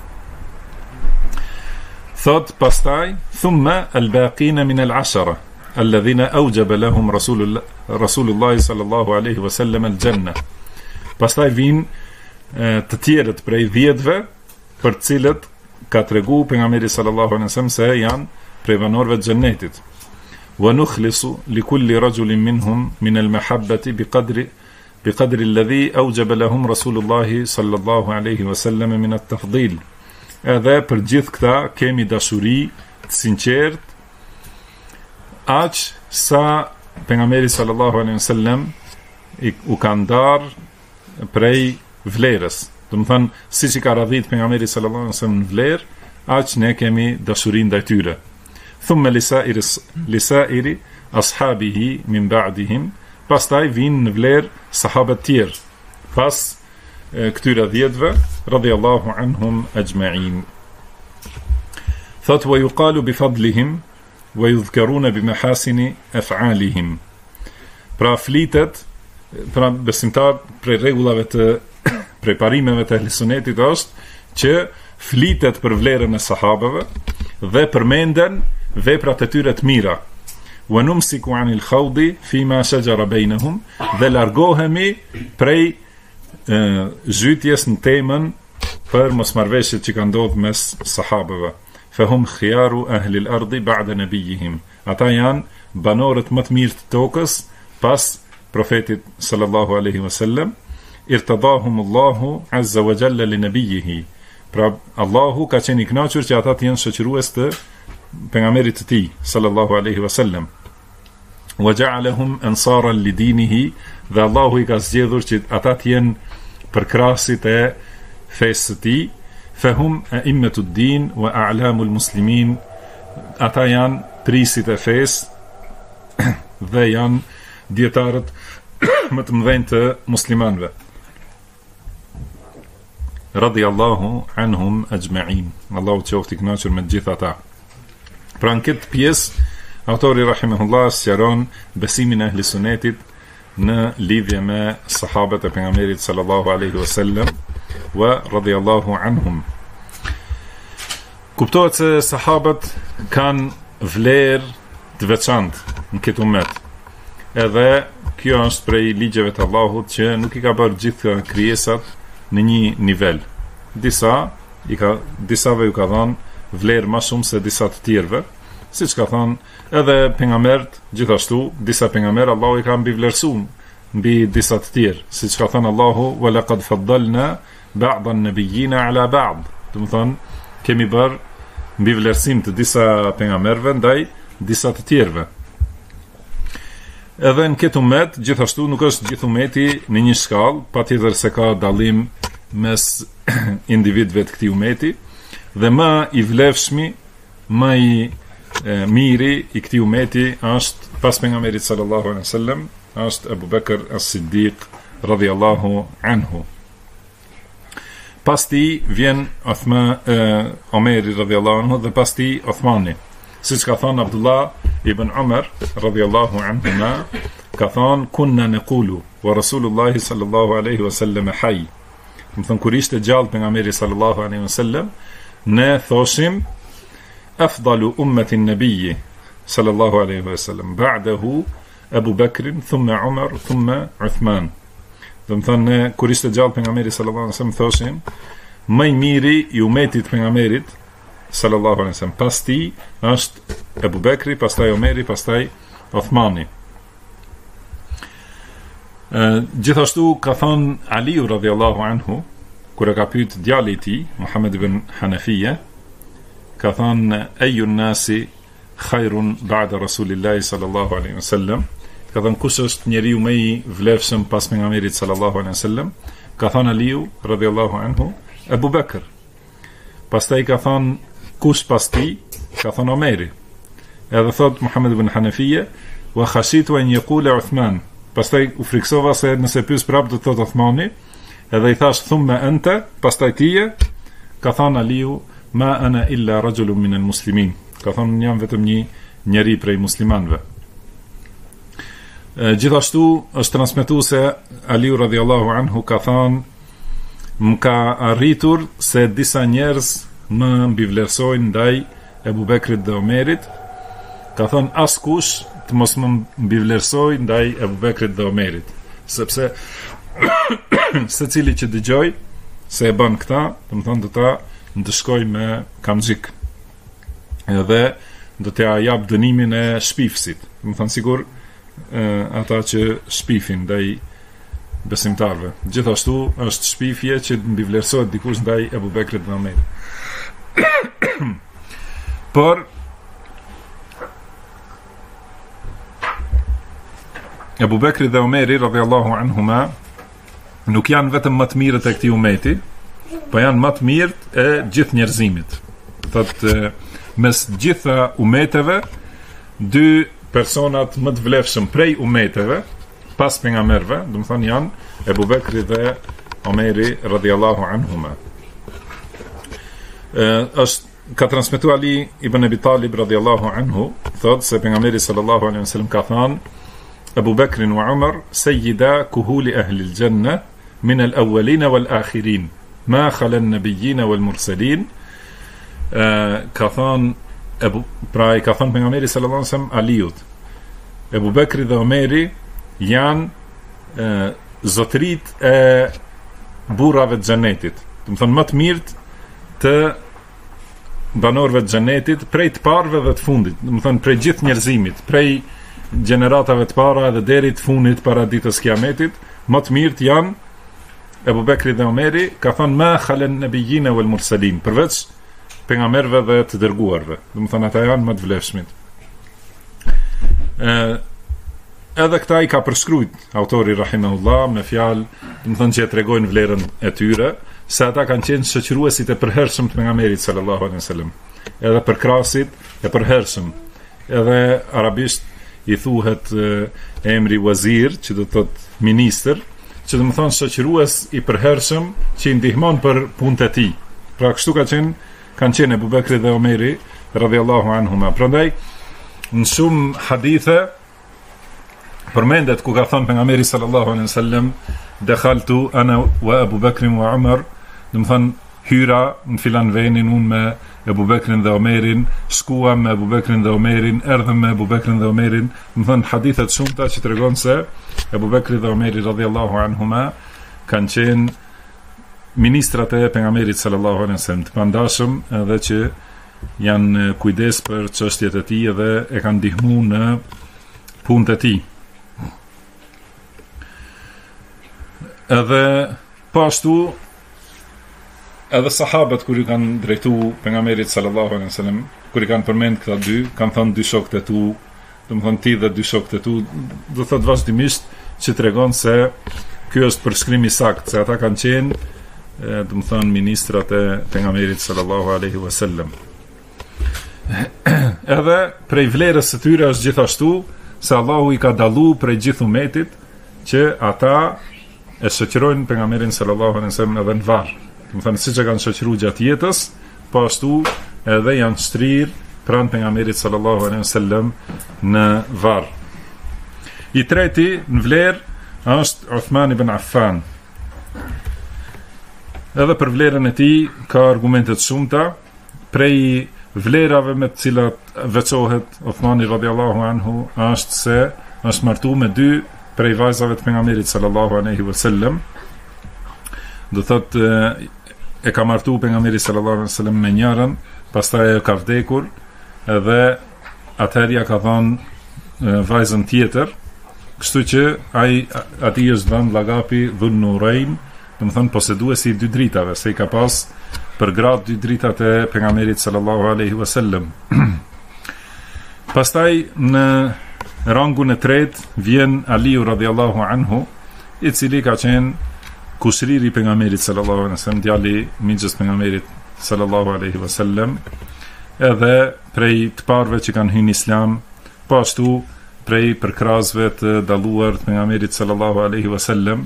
Thot pastaj thumma al-baqina min al-ashara alladhina awjaba lahum Rasulullah sallallahu alaihi wasallam al-janna. Pastaj vin të tjerët prej 10-ve për të cilët ka tregu pejgamberi sallallahu alaihi wasallam se janë prej banorëve të xhennetit. Wa nukhlisu li kulli rajulin minhum min al-mahabbati biqadri alladhi awjaba lahum Rasulullah sallallahu alaihi wasallam min at-tafdil. Edhe për gjithë këta kemi dashuri të sinqert, aq sa pejgamberi sallallahu alaihi wasallam u ka ndarë prej vlerës. Do të thënë, siç i ka radhit pejgamberi sallallahu alaihi wasallam në vlerë, aq ne kemi dashuri ndaj tyre. Thumma lisairi ashabihi min ba'dihim. Pastaj vinë në vlerë sahabët tjerë pas këtyre 10-ve radiyallahu anhum ajma'in. Thot wa yuqalu bi fadlihim wa yudhkaruna bi mahasini af'alihim. Pra flitet, pra besimtar prej rregullave të prej parimeve të ehlisonetit është që flitet për vlerën e sahabeve dhe përmenden veprat e tyre të mira. Wa numsiku anil khawdi fima shajara bainahum, dhe largohemi prej zhytjes në temën për mosmarrveshjet që kanë ndodhur mes sahabeve. Fahum khiyaru ahli al-ardi ba'da nabiyihim. Ata janë banorët më të mirë të tokës pas profetit sallallahu alaihi wasallam. Irtadahum Allahu azza wa jalla li nabiyihi. Pra Allahu ka qenë i kënaqur që ata të jenë shoqërues të pejgamberit të tij sallallahu alaihi wasallam. Wa ja'alahum ansaran li dinihi, dhe Allahu i ka zgjedhur që ata të jenë përkrasit e fesë së tij. Fahum a'immatud din wa a'lamul muslimin. Ata janë prisit e fesë dhe janë dietarët më të mëdhenj të muslimanëve. radiyallahu anhum ajma'in. Allahu qoftë i kënaqur me të gjithë ata. Pra në këtë pjesë autori rahimahullah sqaron besimin e ehli sunetit në lidhje me sahabët e pejgamberit sallallahu alaihi wasallam wa radiyallahu anhum. Kuptohet se sahabët kanë vlerë të veçantë në këtë umet. Edhe kjo është prej ligjeve të Allahut që nuk i ka bërë gjithë krijesat në një nivel. Disave ju ka dhënë vlerë më shumë se disa të tjerëve, siç ka thënë edhe pejgamberët, gjithashtu disa pejgamberë Allahu i ka mbivlerësuar mbi disa të tjerë, siç ka thënë Allahu wa laqad faddalna ba'd an-nabiyyina 'ala ba'd. Do të thonë kemi bërë mbivlerësim të disa pejgamberëve ndaj disa të tjerëve. Edhe në këtë umet, gjithashtu nuk është gjithë umeti në një shkallë, patjetër se ka dallim mes individëve të këtij umeti, dhe më i vlefshmi, më i miri i këtij umeti është pas pejgamberit sallallahu alaihi wasallam, është Abu Bakr as-Siddiq radhiyallahu anhu. Pas ti vjen Omeri radhiyallahu anhu dhe pas ti Uthmani. Siç ka thënë Abdullah ibn Umar radhiyallahu anhuma, ka thënë kunna naqulu wa Rasulullah sallallahu alaihi wasallam hayy. Do të thonë kur ishte gjallë pejgamberi sallallahu alaihi wasallam, ne thoshim afdalu ummati an-nabiy sallallahu alaihi wasallam ba'dahu Abu Bakr thumma Umar thumma Uthman. Do të thonë kur ishte gjallë pejgamberi sallallahu alaihi wasallam thoshim më i miri i umetit pejgamberit sallallahu alaihi wasallam pas tij është Abu Bekri, pastaj Omeri, pastaj Uthmani. Gjithashtu ka thënë Aliu radhiyallahu anhu kur e ka pyet djali i tij Muhammad ibn Hanafia, ka thënë ayun nasi khairun ba'da rasulillahi sallallahu alaihi wasallam. Ka thënë kush është njeriu më i vlefshëm pas pejgamberit sallallahu alaihi wasallam? Ka thënë Aliu radhiyallahu anhu Abu Bakr. Pastaj ka thënë kush pas tij? Ka thënë Omeri. Edhe thot Muhammad ibn Hanafia wa khashitu an yaqula Uthman. Pastaj u friksova se nëse pyes prap do të thot Uthmani, edhe i thash thumma anta, pastaj tije. Ka thënë Aliu ma ana illa rajulun min al-muslimin. Ka thënë jam vetëm një njeri prej muslimanëve. Gjithashtu është transmetuar se Aliu radhiyallahu anhu ka thënë më ka arritur se disa njerëz më mbivlerësojnë ndaj Ebu Bekrit dhe Omerit. Ka thënë askush të mos më mbivlerësoj ndaj Ebu Bekrit dhe Omerit, sepse secili që dëgjoj se e bën këta, do të thonë do ta ndëshkoj me kamxhik. Edhe do t'ja jap dënimin e shpifësit. Do të thonë sigur ata që shpifin ndaj besimtarve. Gjithashtu është shpifje që mbivlerësohet dikush ndaj Ebu Bekrit dhe Omerit. Por Ebu Bekri dhe Omeri radhiyallahu anhuma nuk janë vetëm më të mirët e këtij umeti, po janë më të mirët e gjithë njerëzimit. Thotë mes gjitha umeteve, dy personat më të vlefshëm prej umeteve pas pejgamberëve, do të thonë janë Ebu Bekri dhe Omeri radhiyallahu anhuma. Ka transmetuar Ali ibn Abi Talib radhiyallahu anhu, thotë se pejgamberi sallallahu alaihi wasallam ka thënë Abu Bakr wa Umar sayyida kuhuli ahli al-janna min al-awwalin wal-akhirin ma khala an-nabiyyin wal-mursalin. Ka thënë ka thënë pejgamberi sallallahu alaihi wasallam Aliut, Abu Bakri dhe Omeri janë zotërit e burrave të xhenetit. Do të thonë më të mirët të banorëve të xhenetit prej të parëve dhe të fundit. Do të thonë prej gjithë njerëzimit, prej gjeneratave të para dhe deri të fundit para ditës kiametit, më të mirët janë Abu Bekri dhe Omeri. Ka thënë ma khalen nabiyyin wal mursalin, përveç pejgamberëve dhe të dërguarve. Do të thonë ata janë më të vlefshmit. Edhe këta i ka përshkruajt autori rahimahullah me fjalë, do të thonë që tregojnë vlerën e tyre, se ata kanë qenë shoqëruesit e përhershëm të pejgamberit sallallahu alaihi wasallam, edhe përkrasit e përhershëm. Edhe arabisht i thuhet emri wazir, që do të thotë ministër, që do të thonë shoqërues i përhershëm që i ndihmon për punët e tij. Pra kështu kanë qenë Abu Bekri dhe Omeri radhiyallahu anhuma. Prandaj në shumë hadithe përmendet ku ka thënë pejgamberi sallallahu alaihi wasallam dakhaltu ana wa Abu Bekr wa Umar, do të thonë hyra në filan venin unë me Abu Bekrin dhe Omerin, shkuam me Abu Bekrin dhe Omerin, erdhëm me Abu Bekrin dhe Omerin. Do të thonë hadithet shumëta që tregon se Abu Bekri dhe Omeri radhiyallahu anhuma kanë qenë ministrat e pejgamberit sallallahu alaihi wasallam, të pandashëm edhe që janë kujdes për çështjet e tij dhe e kanë ndihmuar në punët e tij. Edhe pashtu edhe sahabët kur i kanë drejtu pejgamberit sallallahu alaihi wasallam, kur i kanë përmend këta dy, kanë thënë dy shokët e tu, do të thonë ti dhe dy shokët e tu, do thotë vazhdimisht që tregon se ky është përshkrim i saktë, se ata kanë qenë, do të thonë ministrat e pejgamberit sallallahu alaihi wasallam. Edhe prej vlerës së tyre është gjithashtu se Allahu i ka dallu prej gjithë umetit që ata e shoqërojnë pejgamberin sallallahu alaihi wasallam edhe në varr. Do të thonë siç e kanë shoqëruar gjatë jetës, po ashtu edhe janë shtrirë pranë pejgamberit sallallahu alaihi wasallam në varr. I treti në vlerë është Uthman ibn Affan. Edhe për vlerën e tij ka argumente të shumta, prej vlerave me të cilat veçohet Uthmani radhiyallahu anhu është se është martuar me dy prej vajzave të pejgamberit sallallahu alaihi wasallam. Do thotë e ka martuar pejgamberi sallallahu alaihi wasallam me njërin, pastaj ka vdekur, edhe atëherë ja ka dhënë vajzën tjetër, kështu që atij është dhënë llaqapi Dhun Nurayn, do të thonë poseduesi i dy dritave, se i ka pas për gradë dy dritat e pejgamberit sallallahu alaihi wasallam. Pastaj në rangun e tretë vjen Aliu radhiyallahu anhu, i cili ka qenë kushriri i pejgamberit sallallahu alaihi wasallam, djali minxhës pejgamberit sallallahu alaihi wasallam, edhe prej të parëve që kanë hyrë në Islam, po ashtu prej përkrahasve të dalluar të pejgamberit sallallahu alaihi wasallam.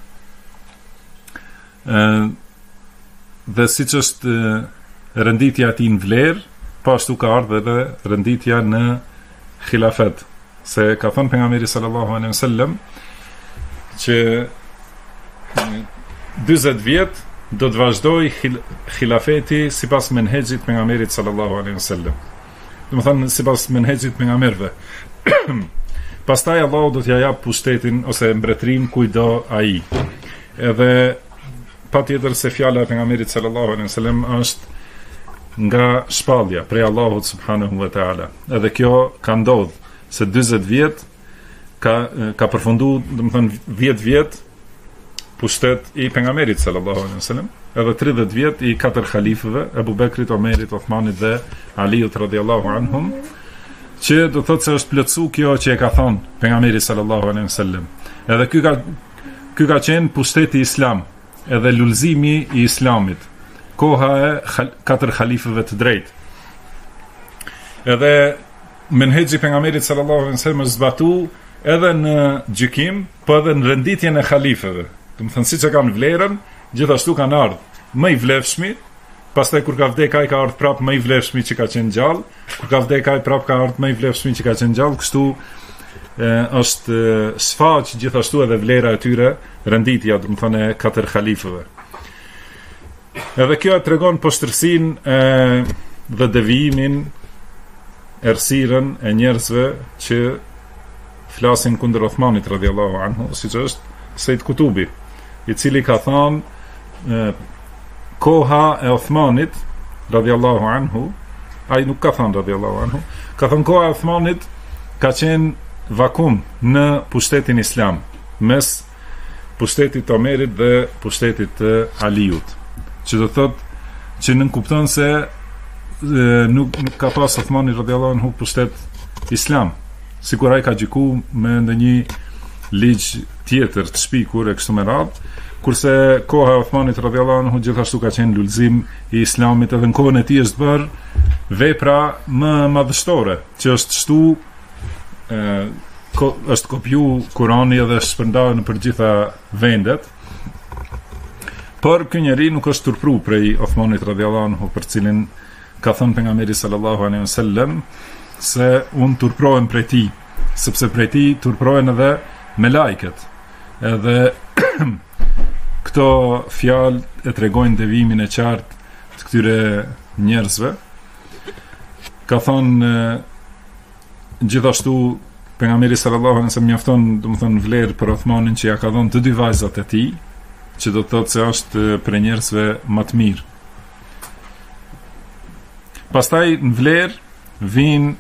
Dhe siç është renditja e tij në vlerë, po ashtu ka ardhur edhe renditja në khilafet, se ka thënë pejgamberi sallallahu alaihi wasallam që 40 vjet do të vazhdoj khilafeti sipas menhexhit pejgamberit sallallahu alaihi wasallam. Do të thonë sipas menhexhit pejgamberëve. Pastaj Allahu do t'ia jap pushtetin ose mbretërinë kujdo ai. Edhe patjetër se fjala e pejgamberit sallallahu alaihi wasallam është nga shpallja prej Allahut subhanahu wa taala. Edhe kjo ka ndodhur se 40 vjet ka përfunduar, do të thonë 10 vjet pushtet i pejgamberit sallallahu alaihi wasallam, edhe 30 vjet i 4 halifëve, Abu Bekrit, Omerit, Uthmanit dhe Aliut radhiyallahu anhum, që do të thotë se është plotsu kjo që e ka thënë pejgamberi sallallahu alaihi wasallam. Edhe ky ka qenë pushteti i Islam, edhe lulëzimi i Islamit, koha e 4 halifëve të drejtë. Edhe menhexhi pejgamberit sallallahu alaihi wasallam është zbatuar edhe në gjykim, po edhe në renditjen e halifëve. Do të thënë siç e kanë vlerën, gjithashtu kanë ardhur më i vlefshmi, pastaj kur ka vdek ai ka ardhur prapë më i vlefshmi që ka qenë gjallë, kur ka vdek ai prapë ka ardhur më i vlefshmi që ka qenë gjallë, kështu është sfaq gjithashtu edhe vlera e tyre, renditja, do të thënë e 4 halifëve. Edhe kjo tregon poshtërsinë dhe devijimin, errësirën e njerëzve që flasin kundër Uthmanit radhiyallahu anhu, siç është Said Kutubi, i cili ka thënë koha e Uthmanit radhiyallahu anhu, ai nuk ka thënë radhiyallahu anhu, ka thënë koha e Uthmanit ka qenë vakum në pushtetin islam, mes pushtetit të Omerit dhe pushtetit të Aliut, që do thotë që nënkupton se nuk ka pas Uthmani radhiyallahu anhu pushtet islam, sikur ai ka gjykuar me ndonjë ligj tjetër të shpikur e kështu me radhë, kurse koha e Uthmanit radhiyallahu anhu gjithashtu ka qenë lulëzim i Islamit, edhe në kohën e tij është bërë vepra më madhështore, që është shtu është kopju Kurani dhe shpërndarë në përgjitha vendet. Por ky njeri nuk është turpru prej Uthmanit radhiyallahu anhu, për cilin ka thënë pejgamberi sallallahu alaihi wasallam se unë turprohem prej tij, sepse prej tij turprohen edhe melajket. Edhe këto fjalë e tregojnë devimin e qartë të këtyre njerëzve. Ka thënë gjithashtu pejgamberi sallallahu alaihi wasallam mjafton, domethënë, vlerë për Uthmanin që ja ka dhënë të dy vajzat e tij, që do të thotë se është për njerëzve më të mirë. Pastaj në vlerë vinë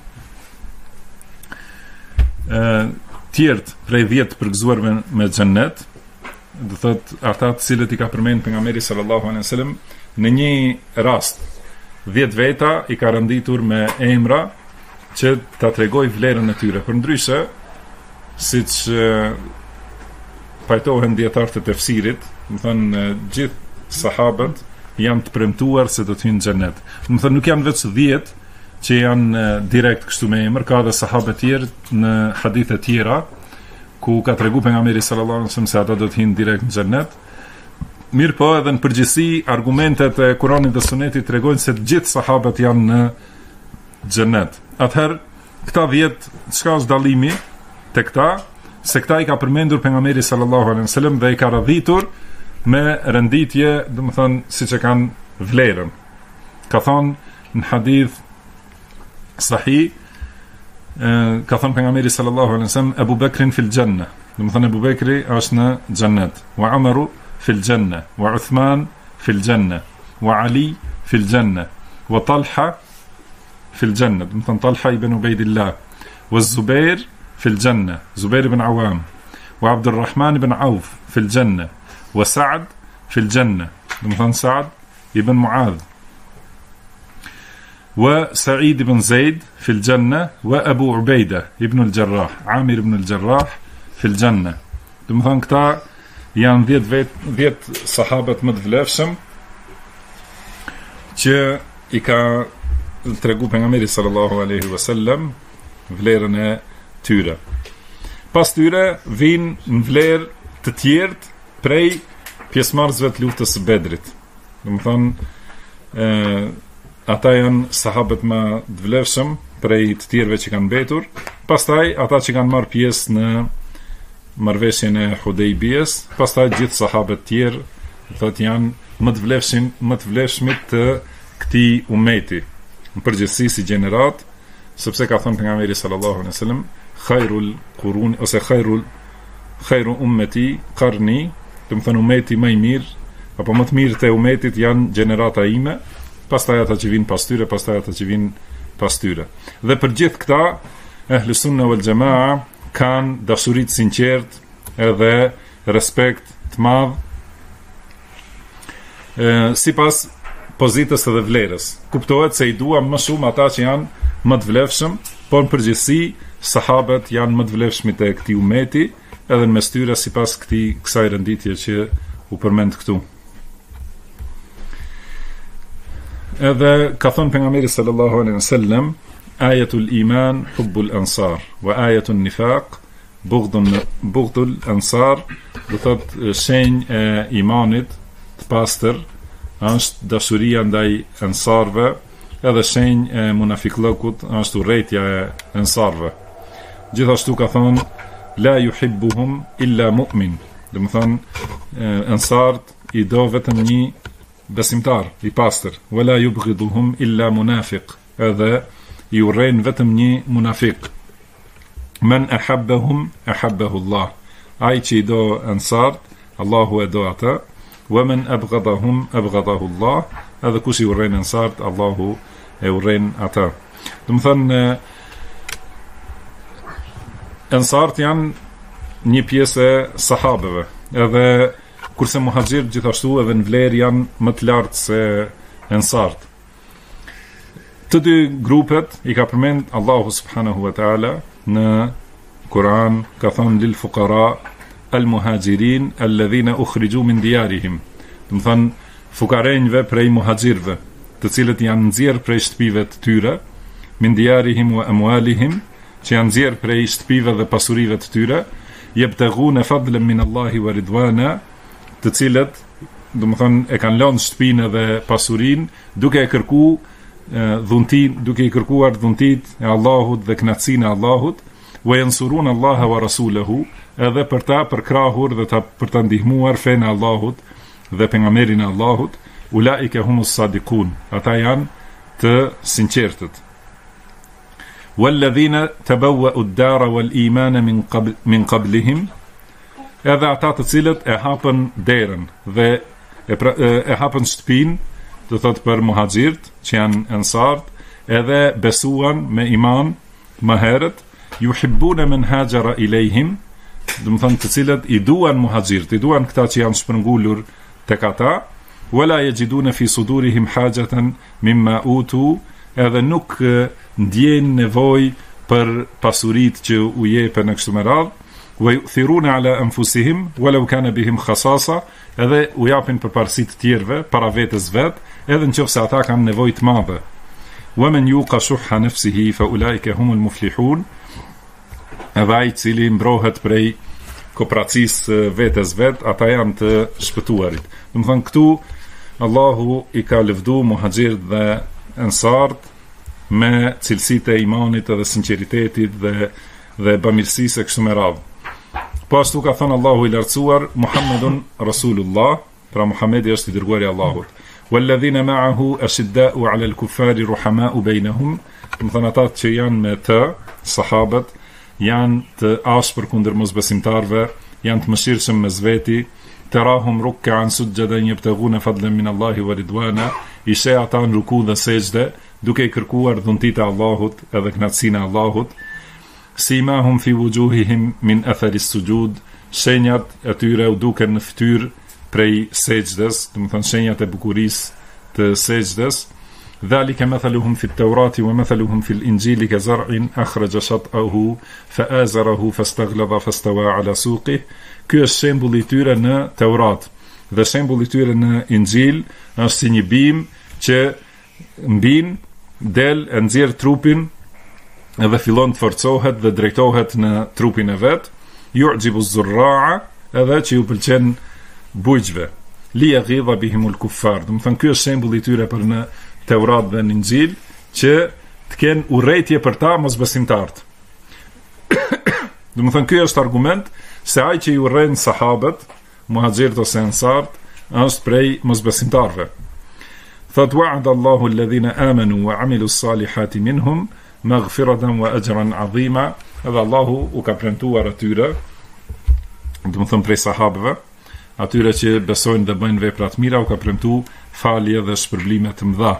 tjertë prej 10 përgëzuarve me xhennet, do thotë ata të cilët i ka përmendur pejgamberi sallallahu alaihi wasallam në një rast 10 veta i ka renditur me emra që ta tregoj vlerën e tyre. Përndryshe, siç pajtohen dietarët e tefsirit, do thënë gjithë sahabët janë të premtuar se do të hyjnë në xhennet. Do thënë nuk janë vetëm 10 që janë direkt kështu me emër, ka edhe sahabë të tjerë në hadithe tjera ku ka treguar pejgamberi sallallahu alajhi wasallam se ata do të hyjnë direkt në xhennet. Mirë po, edhe në përgjithësi argumentet e Kuranit dhe Sunetit tregojnë se të gjithë sahabët janë në xhennet. Atëherë, këta 10, çka është dallimi te këta? Se këta i ka përmendur pejgamberi sallallahu alajhi wasallam dhe i ka radhitur me renditje, domethënë siç e kanë vlerën. Ka thonë në hadith sahih, ka thonë pejgamberi sallallahu alajhi wasallam Abu Bekrin fil janna, domethënë Abu Bekri është në xhennet, wa Umaru fil janna, wa Uthman fil janna, wa Ali fil janna, wa Talha fil janna, domethënë Talha ibn Ubaydillah, wa Zubair fil janna, Zubair ibn Awam, wa Abdurrahman ibn Auf fil janna, wa Sa'd fil janna, domethënë Sa'd ibn Muadh, وسعيد بن زيد في الجنة وأبو عبيدة ابن الجراح عامر بن الجراح في الجنة. domethënë këta janë 10 sahabët më të vlefshëm që i ka tregu pejgamberi sallallahu alaihi wasallam vlerën e tyre. Pas tyre vinë në vlerë të tjerët prej pjesëmarrësve të luftës së Bedrit. Domethënë ata janë sahabët më të vlefshëm prej të tjerëve që kanë mbetur. Pastaj ata që kanë marrë pjesë në marrëveshjen e Hudejbiyes, pastaj gjithë sahabët tjerë, thotë janë më të vlefshmit të këtij ummeti. Në përgjithësi si gjenerat, sepse ka thënë pejgamberi sallallahu alaihi wasallam, khairul qurun ose khairu ummeti qarni, domethënë ummeti më i mirë apo më të mirë te ummetit janë gjenerata ime, pastaj ata që vinë pas tyre, pastaj ata që vinë pas tyre. Dhe për gjithë këta, ehli sunna wal jamaa kanë dashuri të sinqertë edhe respekt të madh sipas pozitës edhe vlerës. Kuptohet se i duam më shumë ata që janë më të vlefshëm, por në përgjithësi sahabët janë më të vlefshmit e këtij ummeti, edhe në mes tyre sipas kësaj renditje që u përmend këtu. Edhe ka thënë pejgamberi sallallahu alaihi wasallam, ayatul iman hubbul ansar wa ayatul nifaq bughdul ansar, do thotë shenjë e imanit të pastër është dashuria ndaj ansarve, edhe shenjë e munafiqllëkut është urrëtia e ansarve. Gjithashtu ka thënë la yuhibbuhum illa mu'min, do të thonë ansart i do vetëm një besimtar i pastër, wala yubghiduhum illa munafiq, edhe i urren vetëm një munafik. Men ahabbahum ahabbahu Allah, ai që i do ansart, Allahu e do ata, wa men abghadahum abghadahu Allah, edhe kush i urren ansart, Allahu e urren ata. Do të thënë ansart janë një pjesë e sahabeve, edhe kurse muhaxhir gjithashtu edhe në vlerë janë më të lartë se ansart. Të dy grupet i ka përmend Allahu subhanahu wa taala në Kur'an, ka thënë lil fuqara al muhajirin alladhina ukhriju min diyarihim. Do të thënë fukarenjve prej muhaxhirve, të cilët janë nxjerr prej shtëpive të tyre, min diyarihim wa amwalihim, që janë nxjerr prej shtëpive dhe pasurive të tyre, yabtaghuna fadlan min Allahi wa ridwana, të cilët, domethënë, e kanë lënë shtëpinë dhe pasurinë duke e kërkuar duke i kërkuar dhuntit e Allahut dhe kënaqësinë e Allahut, wa yansuruna Allaha wa rasulahu, edhe për ta përkrahur dhe për ta ndihmuar fenë e Allahut dhe pejgamberin e Allahut, ulaika humus sadiqun, ata janë të sinqertët. Walladhina tabawwa'u ad-dara wal imana min qablihim, edhe ata të cilët e hapën derën dhe e hapën shtëpinë, do thot për muhaxhirt që janë ansart, edhe besuan me iman më herët, yuhibbuna man hajara ilayhim, do të thonë të cilët i duan muhaxhirt, i duan këta që janë shpërngulur tek ata, wala yajiduna fi sudurihim hajatan mimma utu, edhe nuk ndjejnë nevojë për pasuritë që u jepen në kështu me radhë, wa yu'thiruna ala anfusihim walau kana bihim khasasa, edhe u japin përparësi të tjerëve para vetes vet, edhe nëse ata kanë nevojë të madhe. Wa man yuqa shuhha nafsihi fa ulaika humul muflihun, edhe ai i cili mbrohet prej kooperacisë vetes vet, ata janë të shpëtuarit. Do të thonë këtu Allahu i ka lëvdu muhaxhirët dhe ansart me cilësitë e imanit dhe sinqeritetit dhe bamirësisë kështu me radhë. Po ashtu ka thënë Allahu i lartësuar, Muhammedun Rasulullah, pra Muhammedi është i dërguari i Allahut. Walladhina ma'ahu ashidda'u 'ala al-kuffari ruhama'u bainahum, do të thonë ata që janë me të, sahabët, janë të ashpër kundër mosbesimtarëve, janë të mëshirshëm mes veti, tarahum ruk'an sujjadan yabtaghuna fadlan min Allahi wa ridwana, ishe ata në ruku dhe sejdë, duke i kërkuar dhuntit e Allahut edhe kënaqësinë e Allahut. Simahum fi wujuhihim min athari sujud, shenjat e tyre u duken në fytyrë prej sejdës, do të thonë shenjat e bukurisë të sejdës. Dhalika mathaluhum fi at-taurati wa mathaluhum fi al-injili ka zar'in akhraja shat'ahu fa azarahu fastaghlaba fastawa ala suqih. Ky është shembulli i tyre në Teurat, dhe shembulli i tyre në Injil është si një bim që mbin, del, e nxjerr trupin edhe fillon të forcohet dhe drejtohet në trupin e vet, yu'jibu az-zurra'a, edhe që ju pëlqen bujqve, li yaghidha bihimul kuffar. Do të thonë ky është shembulli i tyre për në Teurat dhe në Injil, që të kenë urrëtie për ta mosbesimtarët. Do të thonë ky është argument se ai që i urren sahabët, muhaxhirët ose ansart, është prej mosbesimtarëve. Thot wa'ada Allahu alladhina amanu wa 'amilu s-salihati minhum maghfiratan wa ajran 'azima, edhe Allahu u ka premtuar atyre, do të thonë prej sahabëve, atyre që besojnë dhe bëjnë vepra të mira, u ka premtuar falje dhe shpërblime të mëdha.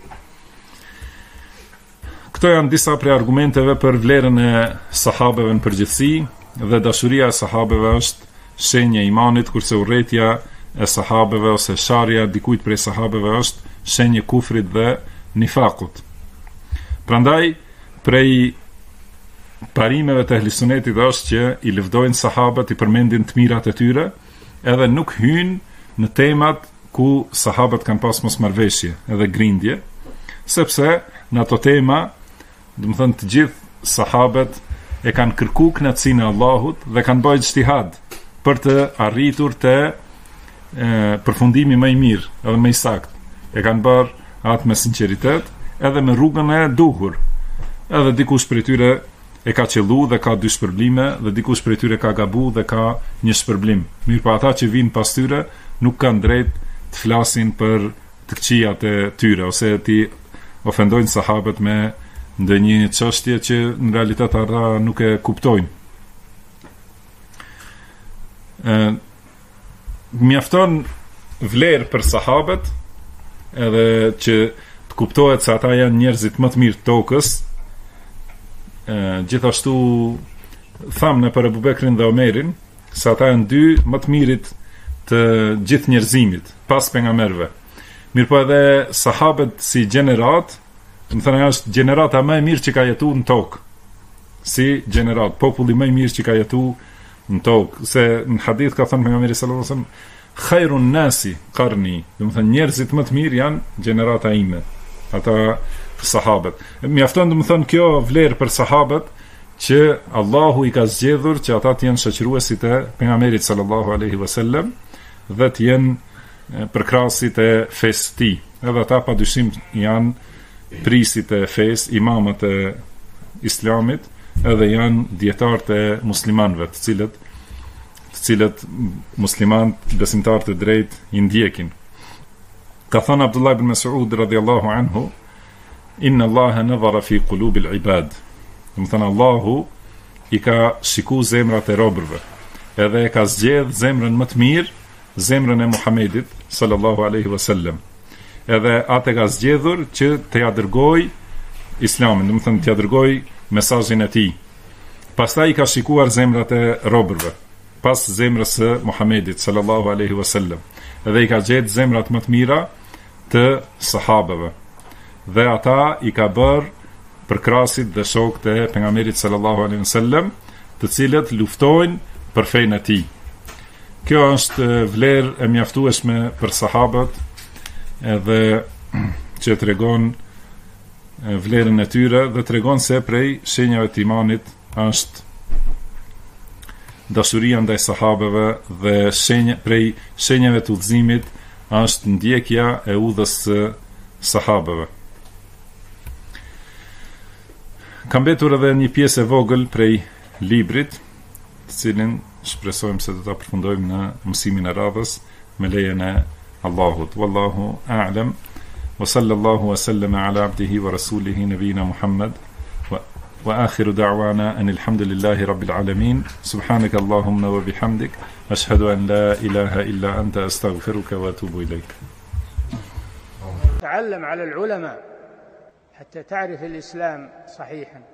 Këto janë disa prej argumenteve për vlerën e sahabeve në përgjithësi, dhe dashuria e sahabeve është shenjë e imanit, kurse urrëtia e sahabeve ose sharja dikujt prej sahabeve është shenjë e kufrit dhe nifakut. Prandaj, prej parimeve të ehlisunetit është që i lëvdojnë sahabët, i përmendin të mirat e tyre, edhe nuk hynë në temat ku sahabët kanë pas mosmarrveshje edhe grindje, sepse në ato tema, do të thënë të gjithë sahabët e kanë kërku kënaqësinë e Allahut dhe kanë bërë ijtihad për të arritur te përfundimi më i mirë edhe më i saktë. E kanë bërë atë me sinqeritet edhe me rrugën e duhur. Edhe dikush prej tyre e ka qellu dhe ka dy shpërblime, dhe dikush prej tyre ka gabu dhe ka një shpërblim. Mirë, pa ata që vinë pas tyre nuk kanë drejt të flasin për të këqijat e tyre, ose ti ofendojnë sahabët me ndonjë çështje që në realitet ata nuk e kuptojnë. Mjafton vlerë për sahabët, edhe që të kuptohet se ata janë njerëzit më të mirë të tokës. Gjithashtu thamë në për Abu Bekrin dhe Omerin se ata janë dy më të mirit të gjithë njerëzimit pas pejgamberëve. Mirëpo edhe sahabët si gjenerat, më thënë është gjenerata më e mirë që ka jetu në tokë, si gjenerat, populli më i mirë që ka jetu në tokë, se në hadith ka thënë pejgamberi sallallahu alajhi wasallam, khairun nasi qarni, do të thënë njerëzit më të mirë janë gjenerata ime, ata sahabët. Mjafton do të thënë kjo vlerë për sahabët që Allahu I ka zgjedhur që ata të jenë shoqëruesit e pejgamberit sallallahu alaihi wasallam dhe të jenë përkrahasit e fesë së tij. Edhe ata padyshim janë prisit e fesë, imamët e Islamit, edhe janë dietarët e muslimanëve, të cilët muslimanët besimtarët e drejtë I ndjekin. Ka thënë Abdullah ibn Mas'ud radhiyallahu anhu, inna Allaha nadhara fi qulubil ibad. Do të thënë Allahu I ka shiku zemrat e robërve, edhe e ka zgjedh zemrën më të mirë, zemrën e Muhamedit sallallahu alaihi wasallam. Edhe atë ka zgjedhur që të ja dërgoj Islamin, do të thënë të ja dërgoj mesazhin e tij. Pastaj I ka shikuar zemrat e robërve, pas zemrës së Muhamedit sallallahu alaihi wasallam. Edhe I ka gjetë zemrat më të mira të sahabeve. Dhe ata I ka bërë përkrasit dhe shokët e pejgamberit sallallahu alaihi wasallam, të cilët luftojnë për fenë e tij. Kjo është vlerë e mjaftueshme për sahabët, edhe që tregon vlerën e tyre dhe tregon se prej shenjave të imanit është dashuria ndaj sahabeve dhe prej shenjave të udhëzimit është ndjekja e udhës së sahabeve. Ka mbetur edhe një pjesë e vogël prej librit, të cilin shpresojmë se do ta përfundojmë në mësimin e radhës me lejen e Allahut. Wallahu a'lam. Wa sallallahu wa sallama ala abdihi wa rasulihi nabiyina Muhammad wa akhiru da'wana anil hamdulillahi rabbil alamin. Subhanaka Allahumma wa bihamdik, ashhadu an la ilaha illa anta, astaghfiruka wa atubu ilayk. تعلم على العلماء حتى تعرف الإسلام صحيحا.